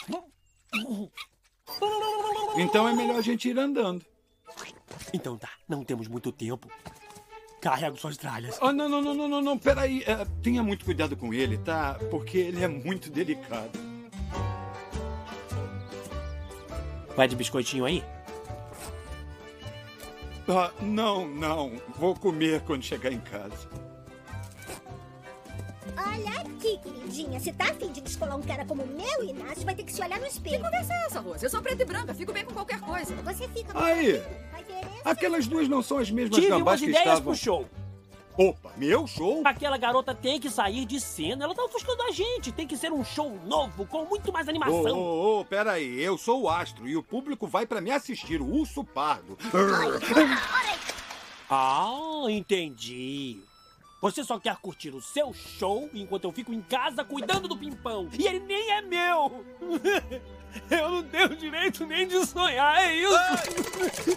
Então é melhor a gente ir andando. Então tá, não temos muito tempo. Carrego suas tralhas. Oh, não, peraí. Tenha muito cuidado com ele, tá? Porque ele é muito delicado. Vai de biscoitinho aí? Não. Vou comer quando chegar em casa. Olha aqui, queridinha. Se tá a fim de descolar um cara como o meu, Inácio, vai ter que se olhar no espelho. Que conversa é essa, Rose? Eu sou preta e branca, fico bem com qualquer coisa. Você fica... Aí! Aquelas duas não são as mesmas Tive gambás umas que ideias estavam... pro show. Opa, meu show? Aquela garota tem que sair de cena. Ela tá ofuscando a gente. Tem que ser um show novo, com muito mais animação. Peraí. Eu sou o astro e o público vai pra me assistir, o urso pardo. Ah, entendi. Você só quer curtir o seu show enquanto eu fico em casa cuidando do pimpão. E ele nem é meu. Eu não tenho direito nem de sonhar, é isso?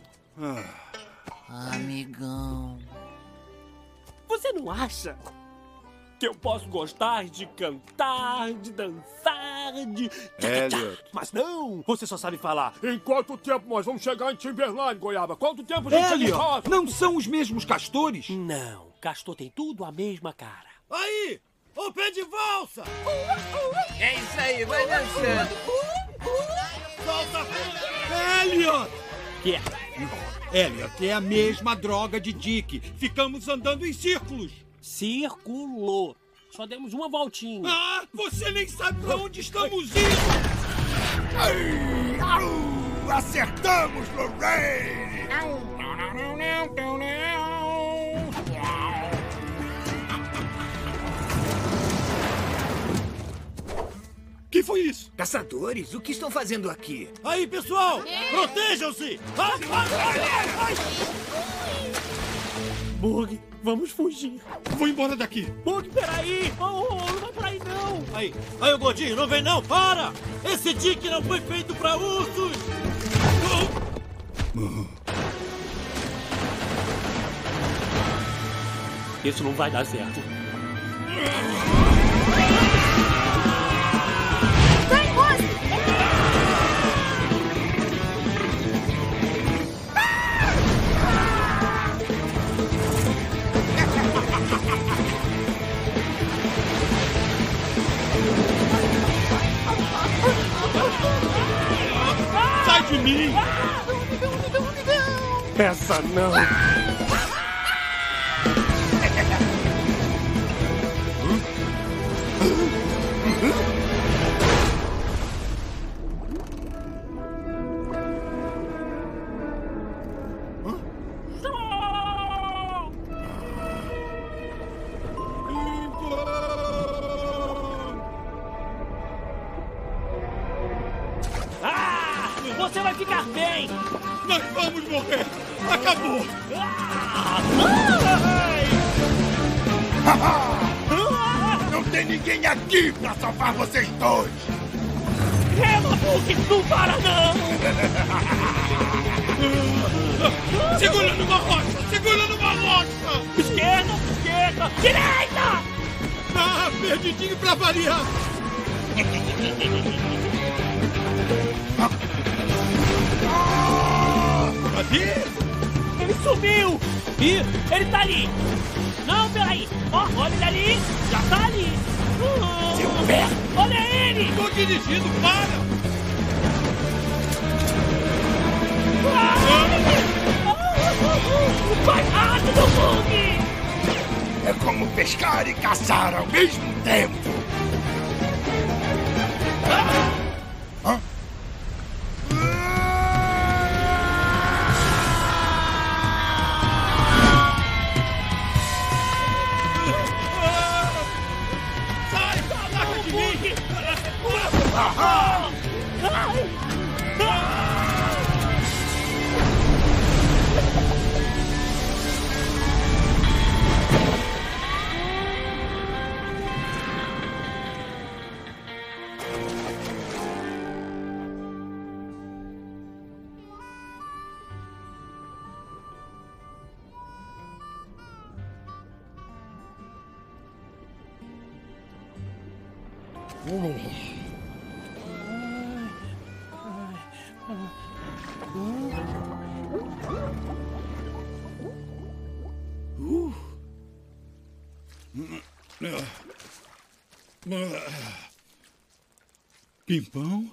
Amigão. Você não acha que eu posso gostar de cantar, de dançar, de... Elliot. Mas não, você só sabe falar. Em quanto tempo nós vamos chegar em Timberline, Goiaba? Quanto tempo a gente chega em Elliot, casa? não são os mesmos castores? Não, castor tem tudo a mesma cara. Aí! Ô pé de valsa! É isso aí, vai dançando. Solta! Elliot! Que é? Elliot, é a mesma droga de Dick. Ficamos andando em círculos. Circulou. Só demos uma voltinha. Ah, você nem sabe pra onde estamos indo. Acertamos, Lorraine! Que foi isso? Caçadores, o que estão fazendo aqui? Aí, pessoal! Protejam-se! Vai! Bug, vamos fugir. Vou embora daqui. Bug, peraí! Não vai por aí não! Aí, o gordinho, não vem não! Para! Esse Dick não foi feito pra ursos! Isso não vai dar certo. Vai, Rose! Sai de mim! Essa não! Você vai ficar bem! Nós vamos morrer! Acabou! Não tem ninguém aqui pra salvar vocês dois! Rema, Bug! Não para, não! Segura numa rocha! Segura numa rocha! Esquerda! Direita! Ah, perdidinho pra variar! Ele sumiu! Ih, ele tá ali! Não, peraí! Ó, olha ele ali! Já tá ali! Seu pé! Olha ele! Tô dirigindo, para! Vai rápido, Bug! É como pescar e caçar ao mesmo tempo. Hã? Sai! Larga de mim! Pimpão?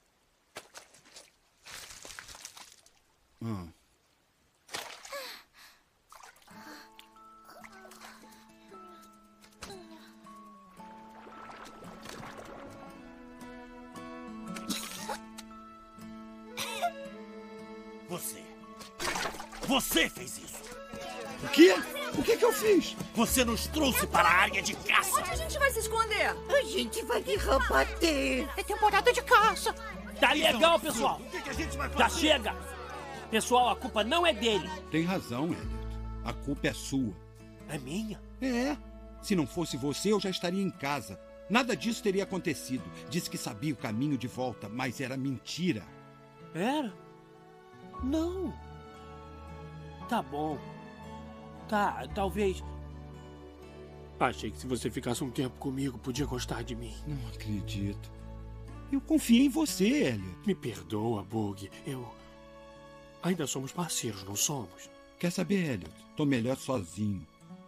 Você fez isso! O quê? O que eu fiz? Você nos trouxe para a área de caça! Onde a gente vai se esconder? A gente vai derramar. É temporada de caça! Tá legal, pessoal! O que a gente vai fazer? Já chega! Pessoal, a culpa não é dele! Tem razão, Elliot. A culpa é sua. É minha? É. Se não fosse você, eu já estaria em casa. Nada disso teria acontecido. Disse que sabia o caminho de volta, mas era mentira. Era? Não. Tá bom. Tá, talvez. Achei que se você ficasse um tempo comigo, podia gostar de mim. Não acredito. Eu confiei em você, Elliot. Me perdoa, Bug. Ainda somos parceiros, não somos? Quer saber, Elliot? Tô melhor sozinho.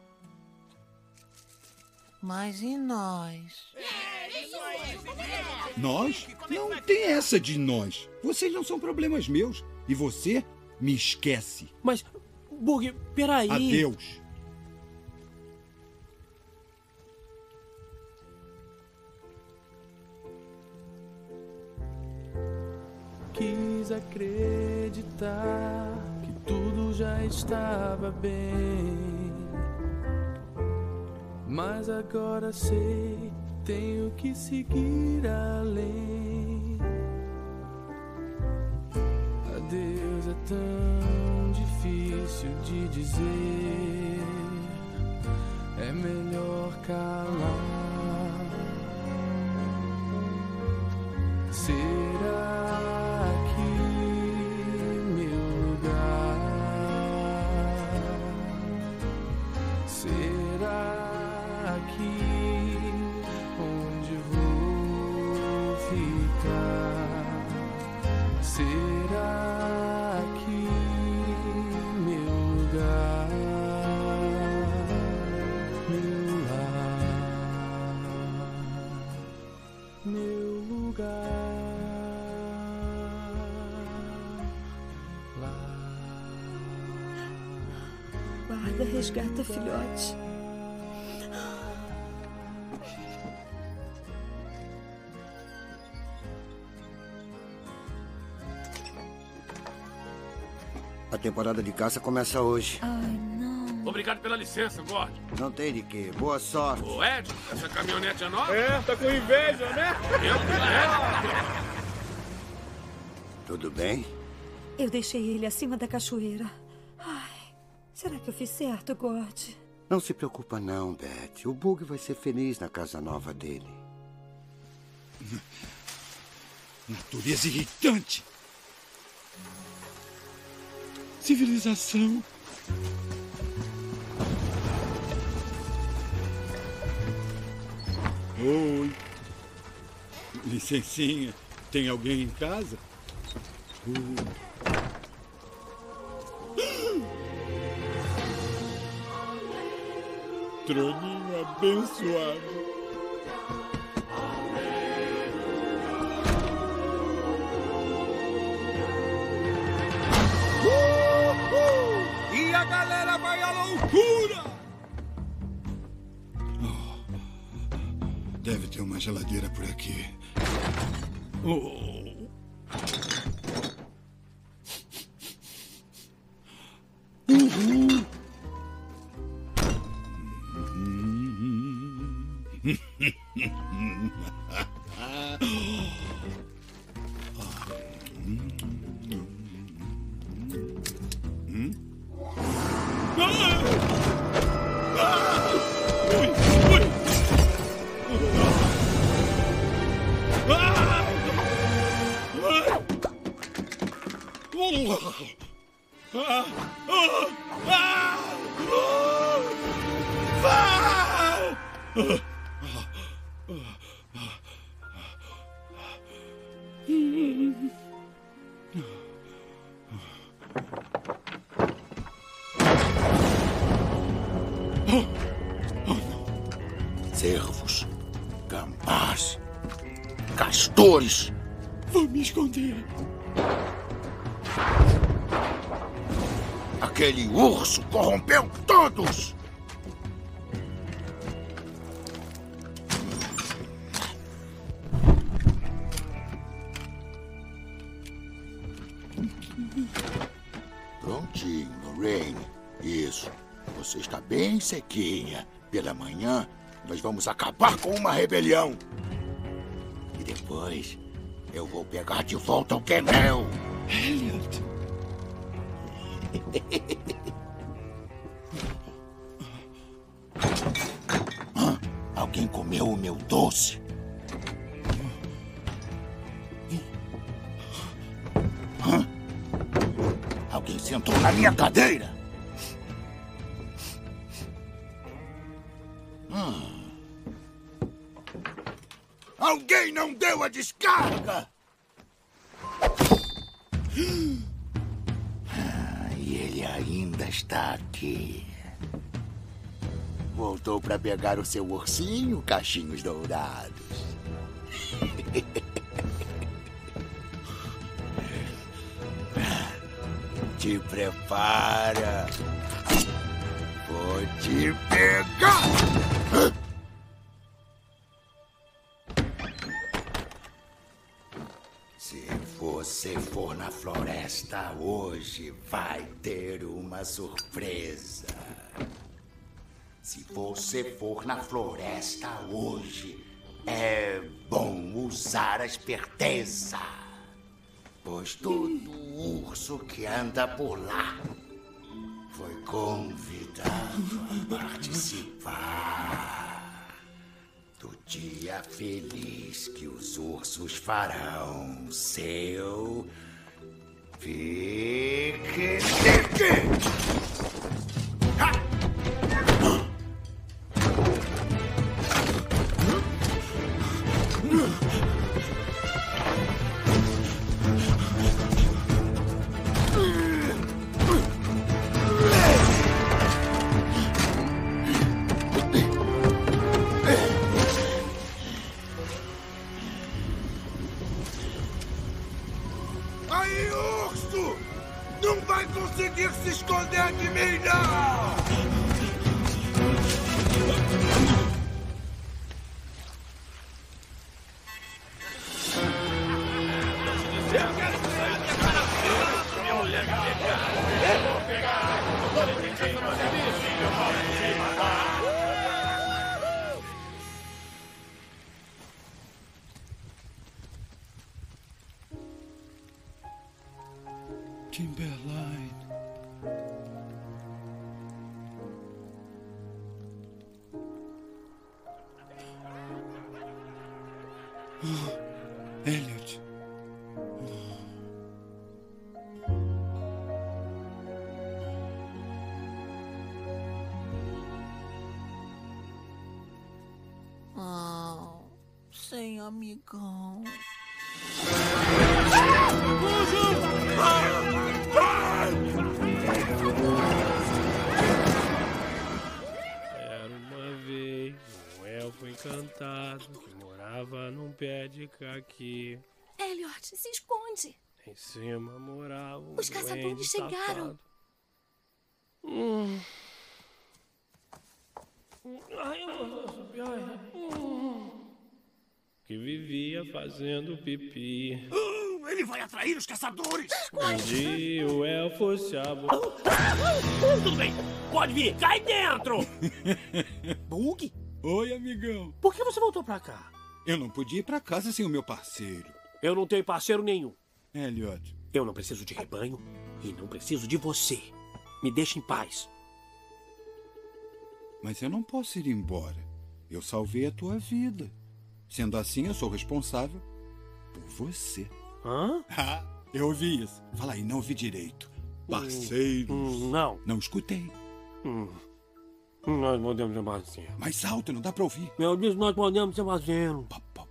Mas e nós? Nós? Não tem essa de nós. Vocês não são problemas meus. E você me esquece. Mas, Bug, peraí. Adeus. Quis acreditar que tudo já estava bem, mas agora sei, tenho que seguir além. Adeus é tão difícil de dizer, é melhor calar. Será que meu lugar? Será que onde vou ficar? Será que meu lugar? Meu lar, meu lugar. Guarda, resgata, filhote. A temporada de caça começa hoje. Ai, não. Obrigado pela licença, Gord. Não tem de quê. Boa sorte. Ô, Ed, essa caminhonete é nova? Tá com inveja, né? Tudo bem? Eu deixei ele acima da cachoeira. Ai, será que eu fiz certo, Gord? Não se preocupa não, Beth. O Bug vai ser feliz na casa nova dele. Natureza irritante. Civilização. Oi. Licencinha. Tem alguém em casa? Troninho abençoado. E a galera vai à loucura! Deve ter uma geladeira por aqui. Cervos, gambás, castores. Vou me esconder. Aquele urso corrompeu todos. Prontinho, Lorraine. Isso. Você está bem sequinha. Pela manhã, nós vamos acabar com uma rebelião. E depois, eu vou pegar de volta o que é meu. Elliot. Alguém comeu o meu doce? Alguém sentou na minha cadeira? Alguém não deu a descarga? E ele ainda está aqui. Voltou para pegar o seu ursinho, cachinhos dourados. Te prepara. Vou te pegar. Se você for na floresta hoje, vai ter uma surpresa. Se você for na floresta hoje, é bom usar a esperteza. Pois todo urso que anda por lá foi convidado a participar do dia feliz que os ursos farão. Seu piquenique. Aí, urso! Não vai conseguir se esconder de mim, não! Timberline. Elliot. Sem amigão. Era uma vez um elfo encantado que morava num pé de caqui. Elliot, se esconde. Em cima morava um Os caçadores duende chegaram. safado. Ai, que vivia fazendo pipi. Ele vai atrair os caçadores! Um dia o elfo se abortou. Tudo bem, pode vir, cai dentro! Bug? Oi, amigão. Por que você voltou pra cá? Eu não podia ir pra casa sem o meu parceiro. Eu não tenho parceiro nenhum. Elliot. Eu não preciso de rebanho e não preciso de você. Me deixe em paz. Mas eu não posso ir embora. Eu salvei a tua vida. Sendo assim, eu sou responsável por você. Hã? Ah, eu ouvi isso. Fala aí, não ouvi direito. Parceiros. Não. Não escutei. Nós podemos ser parceiros. Mais alto, não dá pra ouvir. Eu disse nós podemos ser parceiros.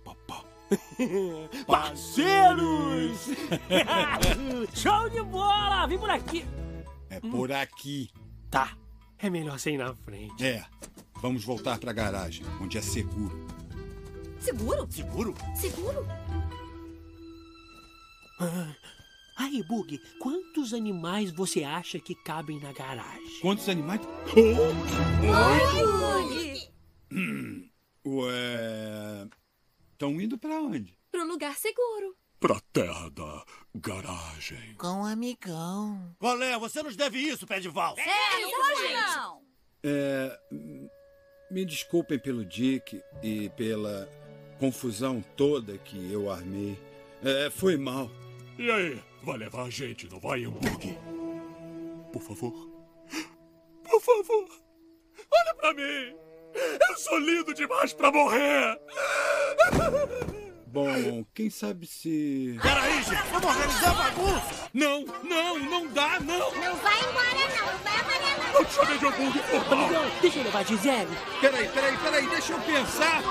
Parceiros! Show de bola! Vem por aqui. É por aqui. Tá. É melhor você ir na frente. É. Vamos voltar pra garagem, onde é seguro. Seguro? Seguro? Seguro? Aí, Bug, quantos animais você acha que cabem na garagem? Quantos animais? Ué... Estão indo pra onde? Pro lugar seguro. Pra terra da garagem. Com o amigão. Olé, você nos deve isso, pé de valsa. Hoje não. Me desculpem pelo Dick e pela confusão toda que eu armei. Foi mal. E aí, vai levar a gente, não vai, hambúrguer? Por favor. Por favor. Olha pra mim. Eu sou lindo demais pra morrer. Bom, quem sabe se... Peraí, gente, vamos organizar a bagunça. Não dá, não. Não vai embora, não. Não vai amarelo. Não te chamei de hambúrguer, porra. Amigão, deixa eu levar a Gisele. Peraí, deixa eu pensar.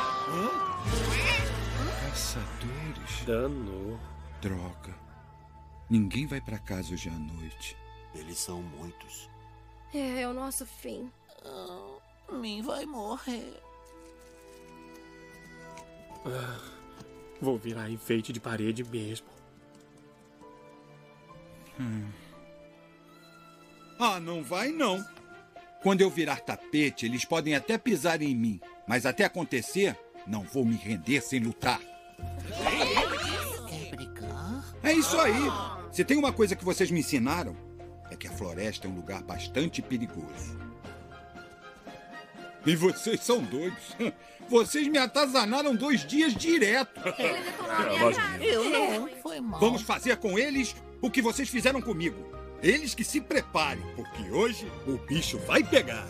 Caçadores? Danou. Droga. Ninguém vai pra casa hoje à noite. Eles são muitos. É o nosso fim. Mim vai morrer. Vou virar enfeite de parede mesmo. Ah, não vai não. Quando eu virar tapete, eles podem até pisar em mim. Mas até acontecer, não vou me render sem lutar. Quer brigar? É isso aí. Se tem uma coisa que vocês me ensinaram, é que a floresta é um lugar bastante perigoso. E vocês são doidos. Vocês me atazanaram 2 dias direto. Eu não. Foi mal. Vamos fazer com eles o que vocês fizeram comigo. Eles que se preparem, porque hoje o bicho vai pegar.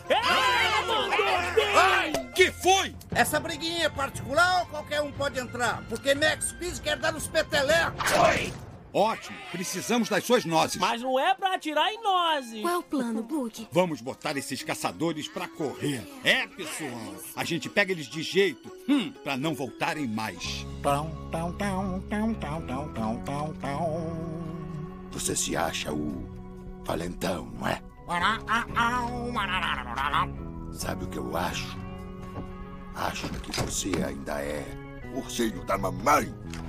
Ai! Que foi? Essa briguinha é particular ou qualquer um pode entrar? Porque Max Speed quer dar uns petelecos. Ótimo, precisamos das suas nozes. Mas não é pra atirar em nozes. Qual é o plano, Bug? Vamos botar esses caçadores pra correr. Pessoal, a gente pega eles de jeito, pra não voltarem mais. Você se acha o valentão, não é? Sabe o que eu acho? Acho que você ainda é ursinho da mamãe.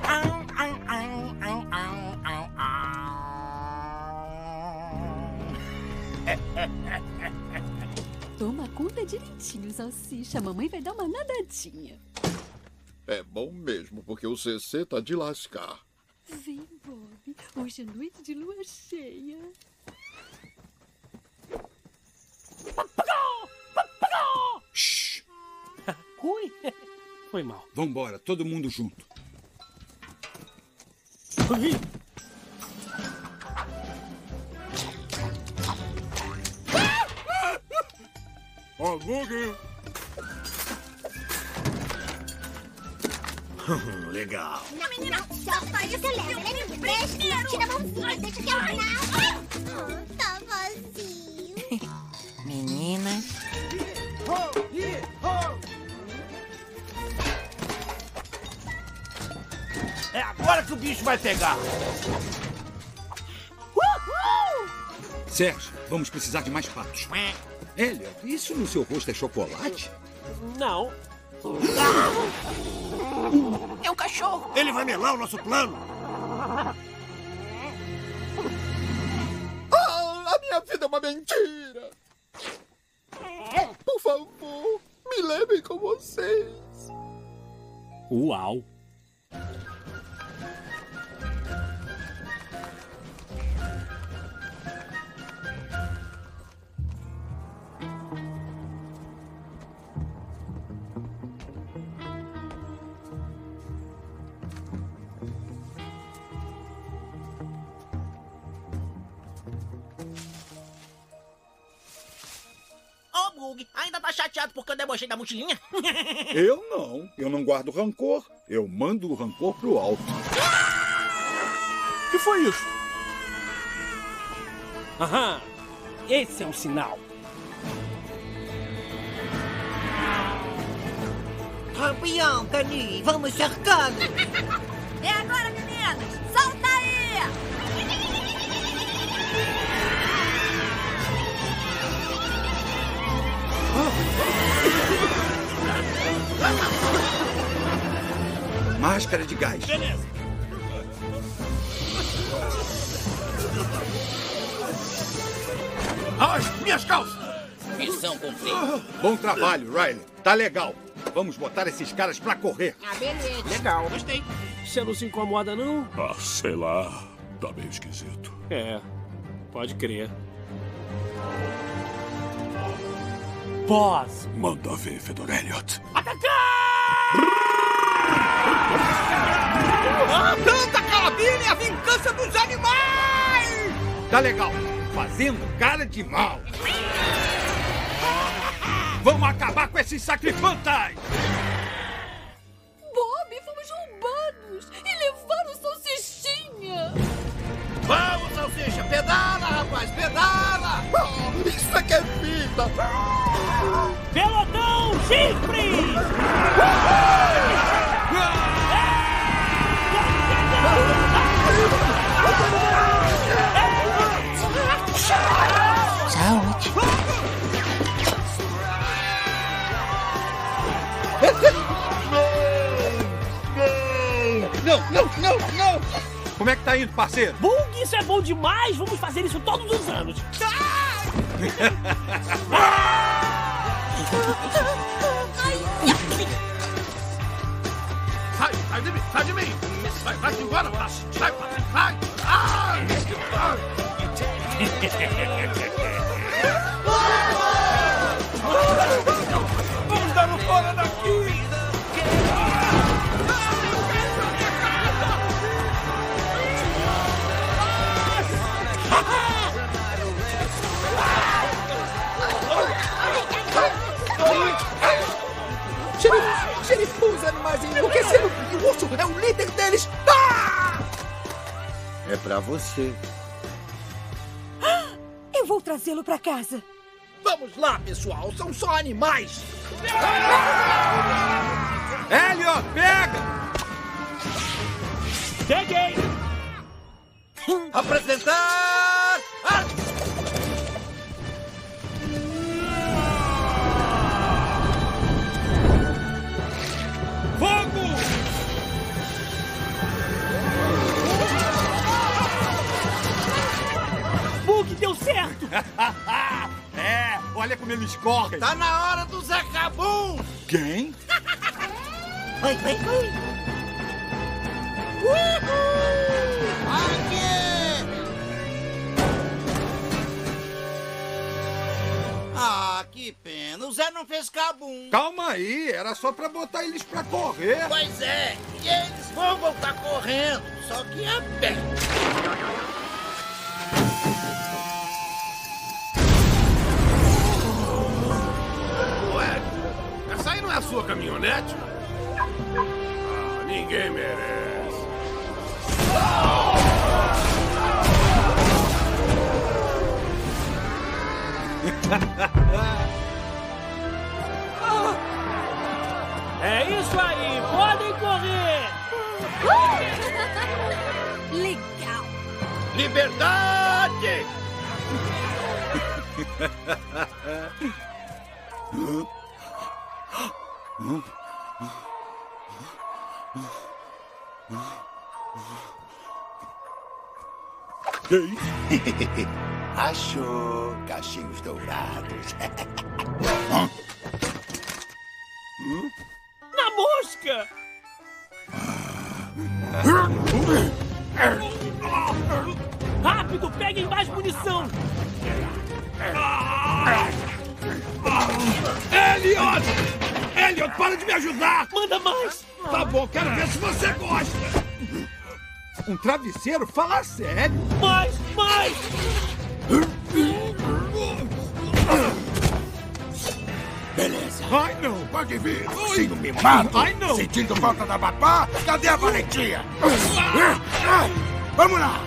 Toma conta direitinho, Salsicha. A mamãe vai dar uma nadadinha. É bom mesmo, porque o CC tá de lascar. Vem, Bob. Hoje é noite de lua cheia. Shhh. Ui, foi mal. Vambora, todo mundo junto. Hambúrguer. Legal. Não, menina, solta isso, leva, né? Deixa, tira a mãozinha, deixa que eu não. Tá vazio. Meninas. É agora que o bicho vai pegar. Sérgio, vamos precisar de mais patos. Elliot, isso no seu rosto é chocolate? Não. É um cachorro. Ele vai melar o nosso plano. A minha vida é uma mentira. Por favor, me levem com vocês. Uau. Bug, ainda tá chateado porque eu debochei da mochilinha? Eu não. Eu não guardo rancor. Eu mando o rancor pro alto. O que foi isso? Aham. Esse é um sinal. Campeão, Cani, vamos cercá-lo. É agora, meninas! Solta aí! Máscara de gás. Beleza. Ai, minhas calças! Missão cumprida. Bom trabalho, Riley. Tá legal. Vamos botar esses caras pra correr. Ah, beleza. Legal. Gostei. Você não se incomoda, não? Ah, sei lá. Tá meio esquisito. É, pode crer. Boss! Manda ver, Fedor Elliot. Tanta carabina é a vingança dos animais! Tá legal. Fazendo cara de mal. Vamos acabar com esses sacrifantais! Bob, fomos roubados e levaram Salsichinha. Vamos, Salsicha, pedala, rapaz, pedala! Oh, isso aqui é vida! Pelotão chifre! Saúde. Não! Como é que tá indo, parceiro? Bug, isso é bom demais! Vamos fazer isso todos os anos! Sai de mim! Vai embora! Sai! Ai! Vamos dar um fora daqui! Xerife, os animais enlouqueceram! O urso é o líder deles! Ah! É pra você. Eu vou trazê-lo pra casa. Vamos lá, pessoal! São só animais! Elliot, pega! Peguei! Apresentar! Fogo! Bug, deu certo! É, olha como eles correm. Tá na hora do Zé Cabum! Quem? Vai! Ah, que pena. O Zé não fez cabum. Calma aí, era só pra botar eles pra correr. Pois é, e eles vão voltar correndo, só que a pé. Ué, essa aí não é a sua caminhonete? Ah, ninguém merece. É isso aí, podem correr! Legal! Liberdade! Achou cachinhos dourados. Na mosca! Rápido, peguem mais munição! Elliot! Elliot, para de me ajudar! Manda mais! Tá bom, quero ver se você gosta! Um travesseiro? Fala sério! Mais! Mais! Beleza. Ai, não! Pode vir, ursinho mimado. Ai, não! Sentindo falta da babá? Cadê a valentia? Vamos lá!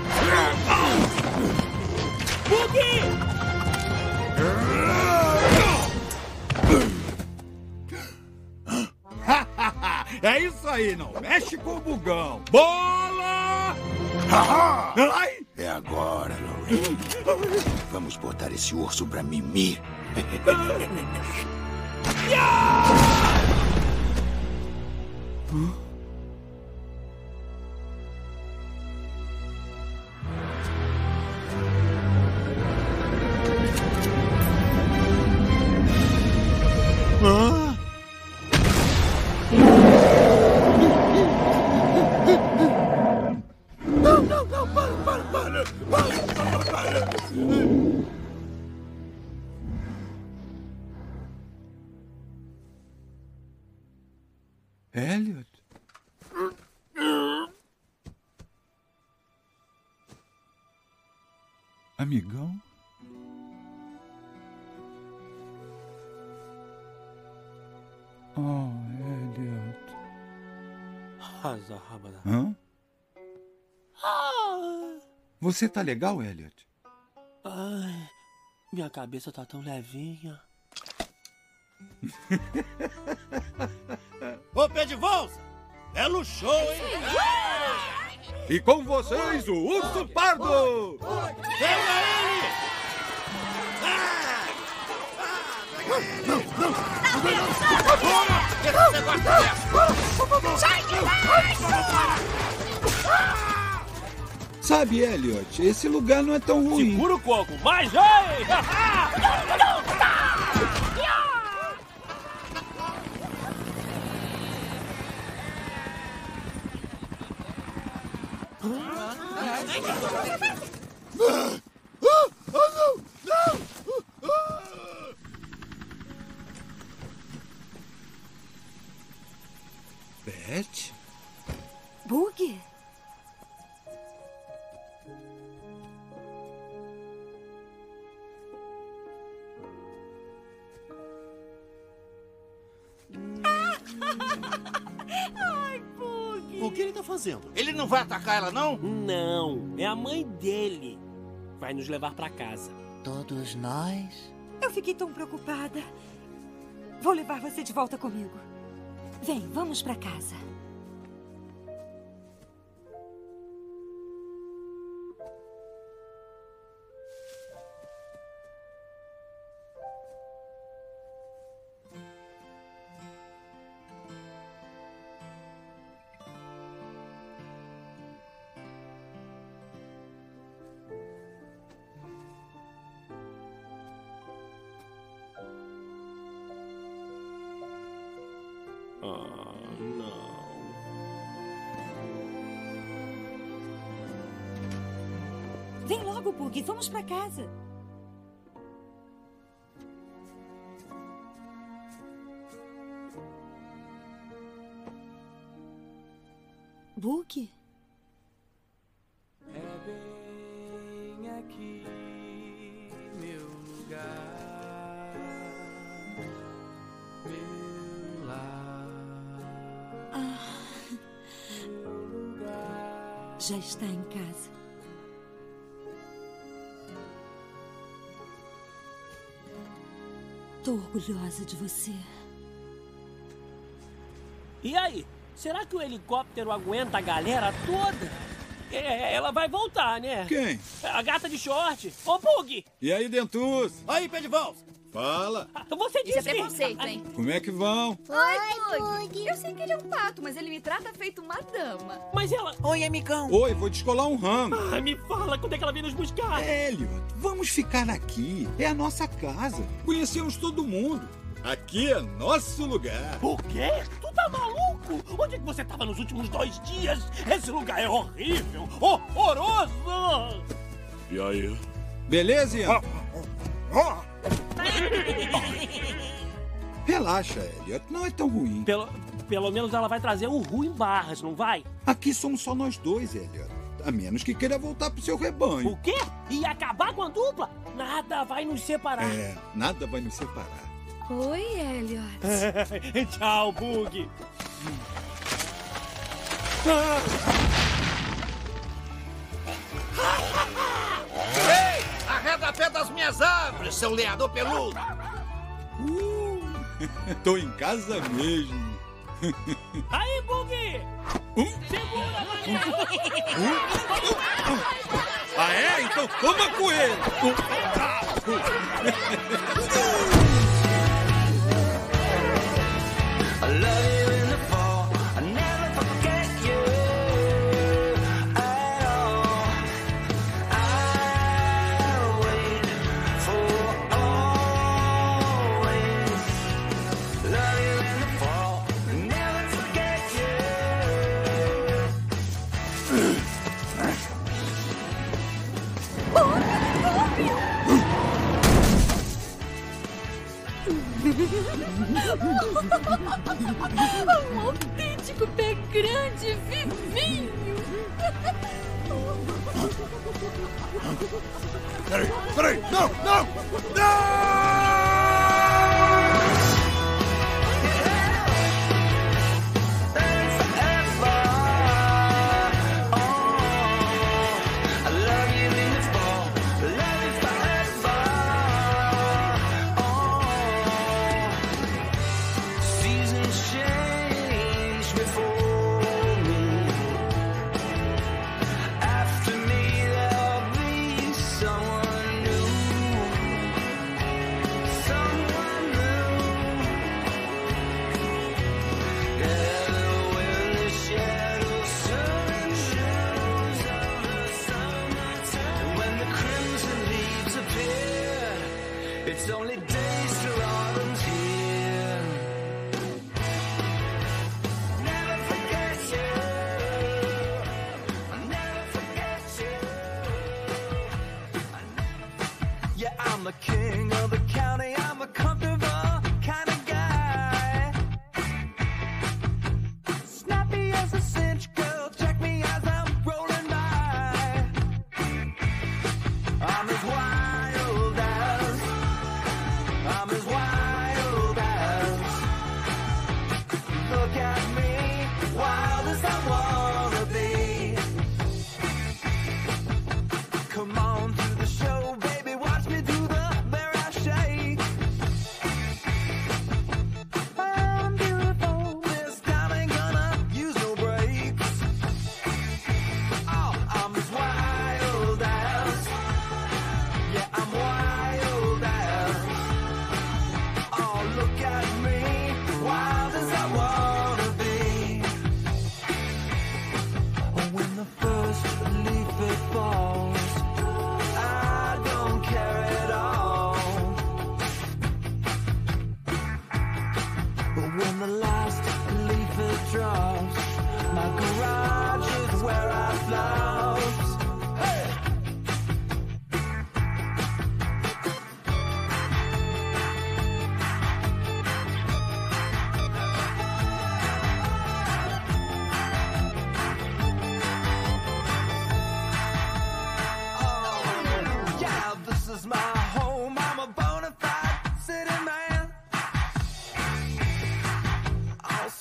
Buggy! É isso aí, não mexe com o bugão. Bola! Ai! É agora, Lorraine. Vamos botar esse urso pra mimir. Não, para. Elliot? Amigão? Oh, Elliot. Hã? Você tá legal, Elliot? Ai, minha cabeça tá tão levinha. Ô, pé de volta! Belo show, hein? E com vocês, o Urso Pardo! Pega ele! Não! Agora! Você gosta dessa? Sai de baixo! Sabe, Elliot, esse lugar não é tão ruim. Segura o coco, mais ei! Beth? Bug? Ai, Bug! O que ele tá fazendo? Ele não vai atacar ela, não? Não, é a mãe dele. Vai nos levar pra casa. Todos nós? Eu fiquei tão preocupada. Vou levar você de volta comigo. Vem, vamos pra casa. Não. Vem logo, Bug. Vamos pra casa. Bug? É bem aqui, meu lugar, meu lar. Já está em casa. Tô orgulhosa de você. E aí? Será que o helicóptero aguenta a galera toda? Ela vai voltar, né? Quem? A gata de short. Ô, Bug! E aí, Dentus? Aí, pé de valsa. Fala. Você disse Isso é preconceito, hein? Como é que vão? Oi, Pug. Eu sei que ele é um pato, mas ele me trata feito uma dama. Mas ela... Oi, amigão. Oi, vou descolar um rango. Me fala, quando é que ela vem nos buscar? Elliot, vamos ficar aqui. É a nossa casa. Conhecemos todo mundo. Aqui é nosso lugar. O quê? Tu tá maluco? Onde é que você tava nos últimos 2 dias? Esse lugar é horrível, horroroso! E aí? Beleza, Ian? Relaxa, Elliot. Não é tão ruim. Pelo menos ela vai trazer um Ru em barras, não vai? Aqui somos só nós dois, Elliot. A menos que queira voltar pro seu rebanho. O quê? E acabar com a dupla? Nada vai nos separar. Nada vai nos separar. Oi, Elliot. Tchau, Bug. Ei! Arreda pé das minhas árvores, seu lenhador peludo! Tô em casa mesmo. Aí, Bug! Segura, maninho! Ah, é? Então toma com ele! I love you in the fall. I never forget you at all. I'll wait for always. Love you in the fall. I never forget Um autêntico pé grande, vivinho. Peraí, não! It's only days till autumn's here. Never forget you. I'll never forget you. Yeah, I'm the king of the county. I'm a comfortable kind of guy. Snappy as a cinch, girl. Check me as I'm rolling by. I'm as wild as. I'm as wild as. Look at me, wild as I wanna be. Come on to the show, baby, watch me do the bear shake. I'm beautiful, this time ain't gonna use no brakes. Oh, I'm as wild as. Yeah, I'm wild as. Oh, look at me, wild as I wanna be. When the first leaf it falls, I don't care at all. But when the last leaf it drops, my garage is where I flops. Hey! Yeah, this is my home. I'm a bona fide city man. All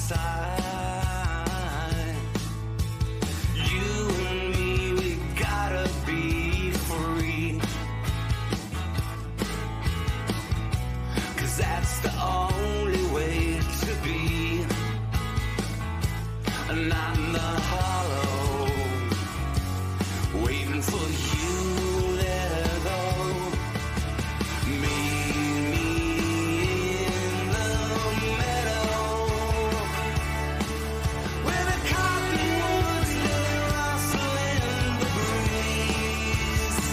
side. You and me, we gotta be free. 'Cause that's the only way to be. And I'm the hollow, waiting for you there to go. Meet me in the meadow, where the cottonwoods lay rustle in the breeze.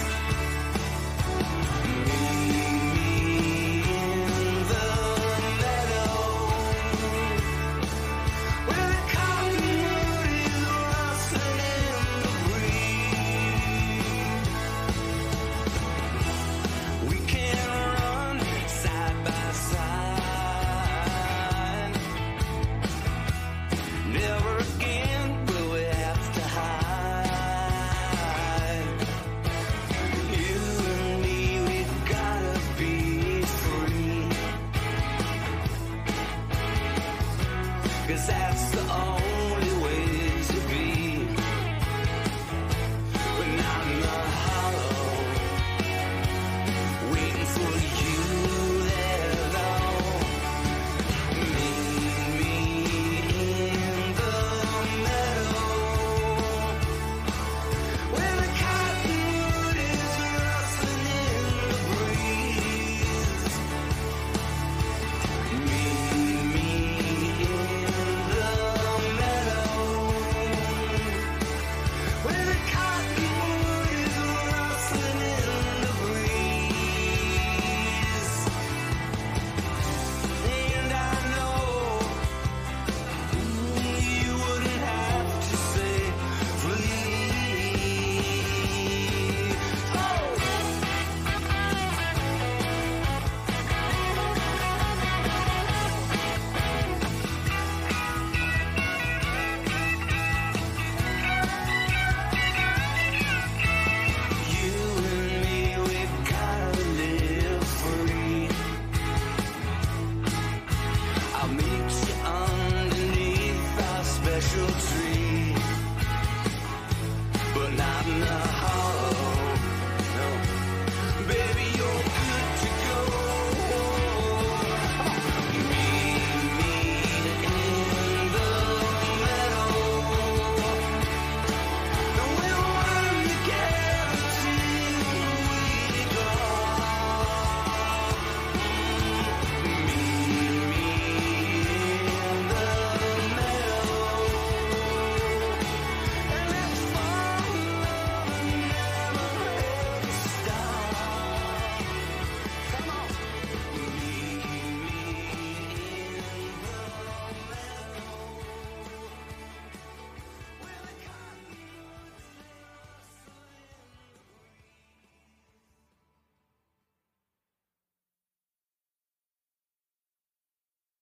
Meet me in the meadow, where the cottonwood is rustling in the breeze. We can run side by side. Never again will we have to hide. You and me, we gotta be free. 'Cause that's the only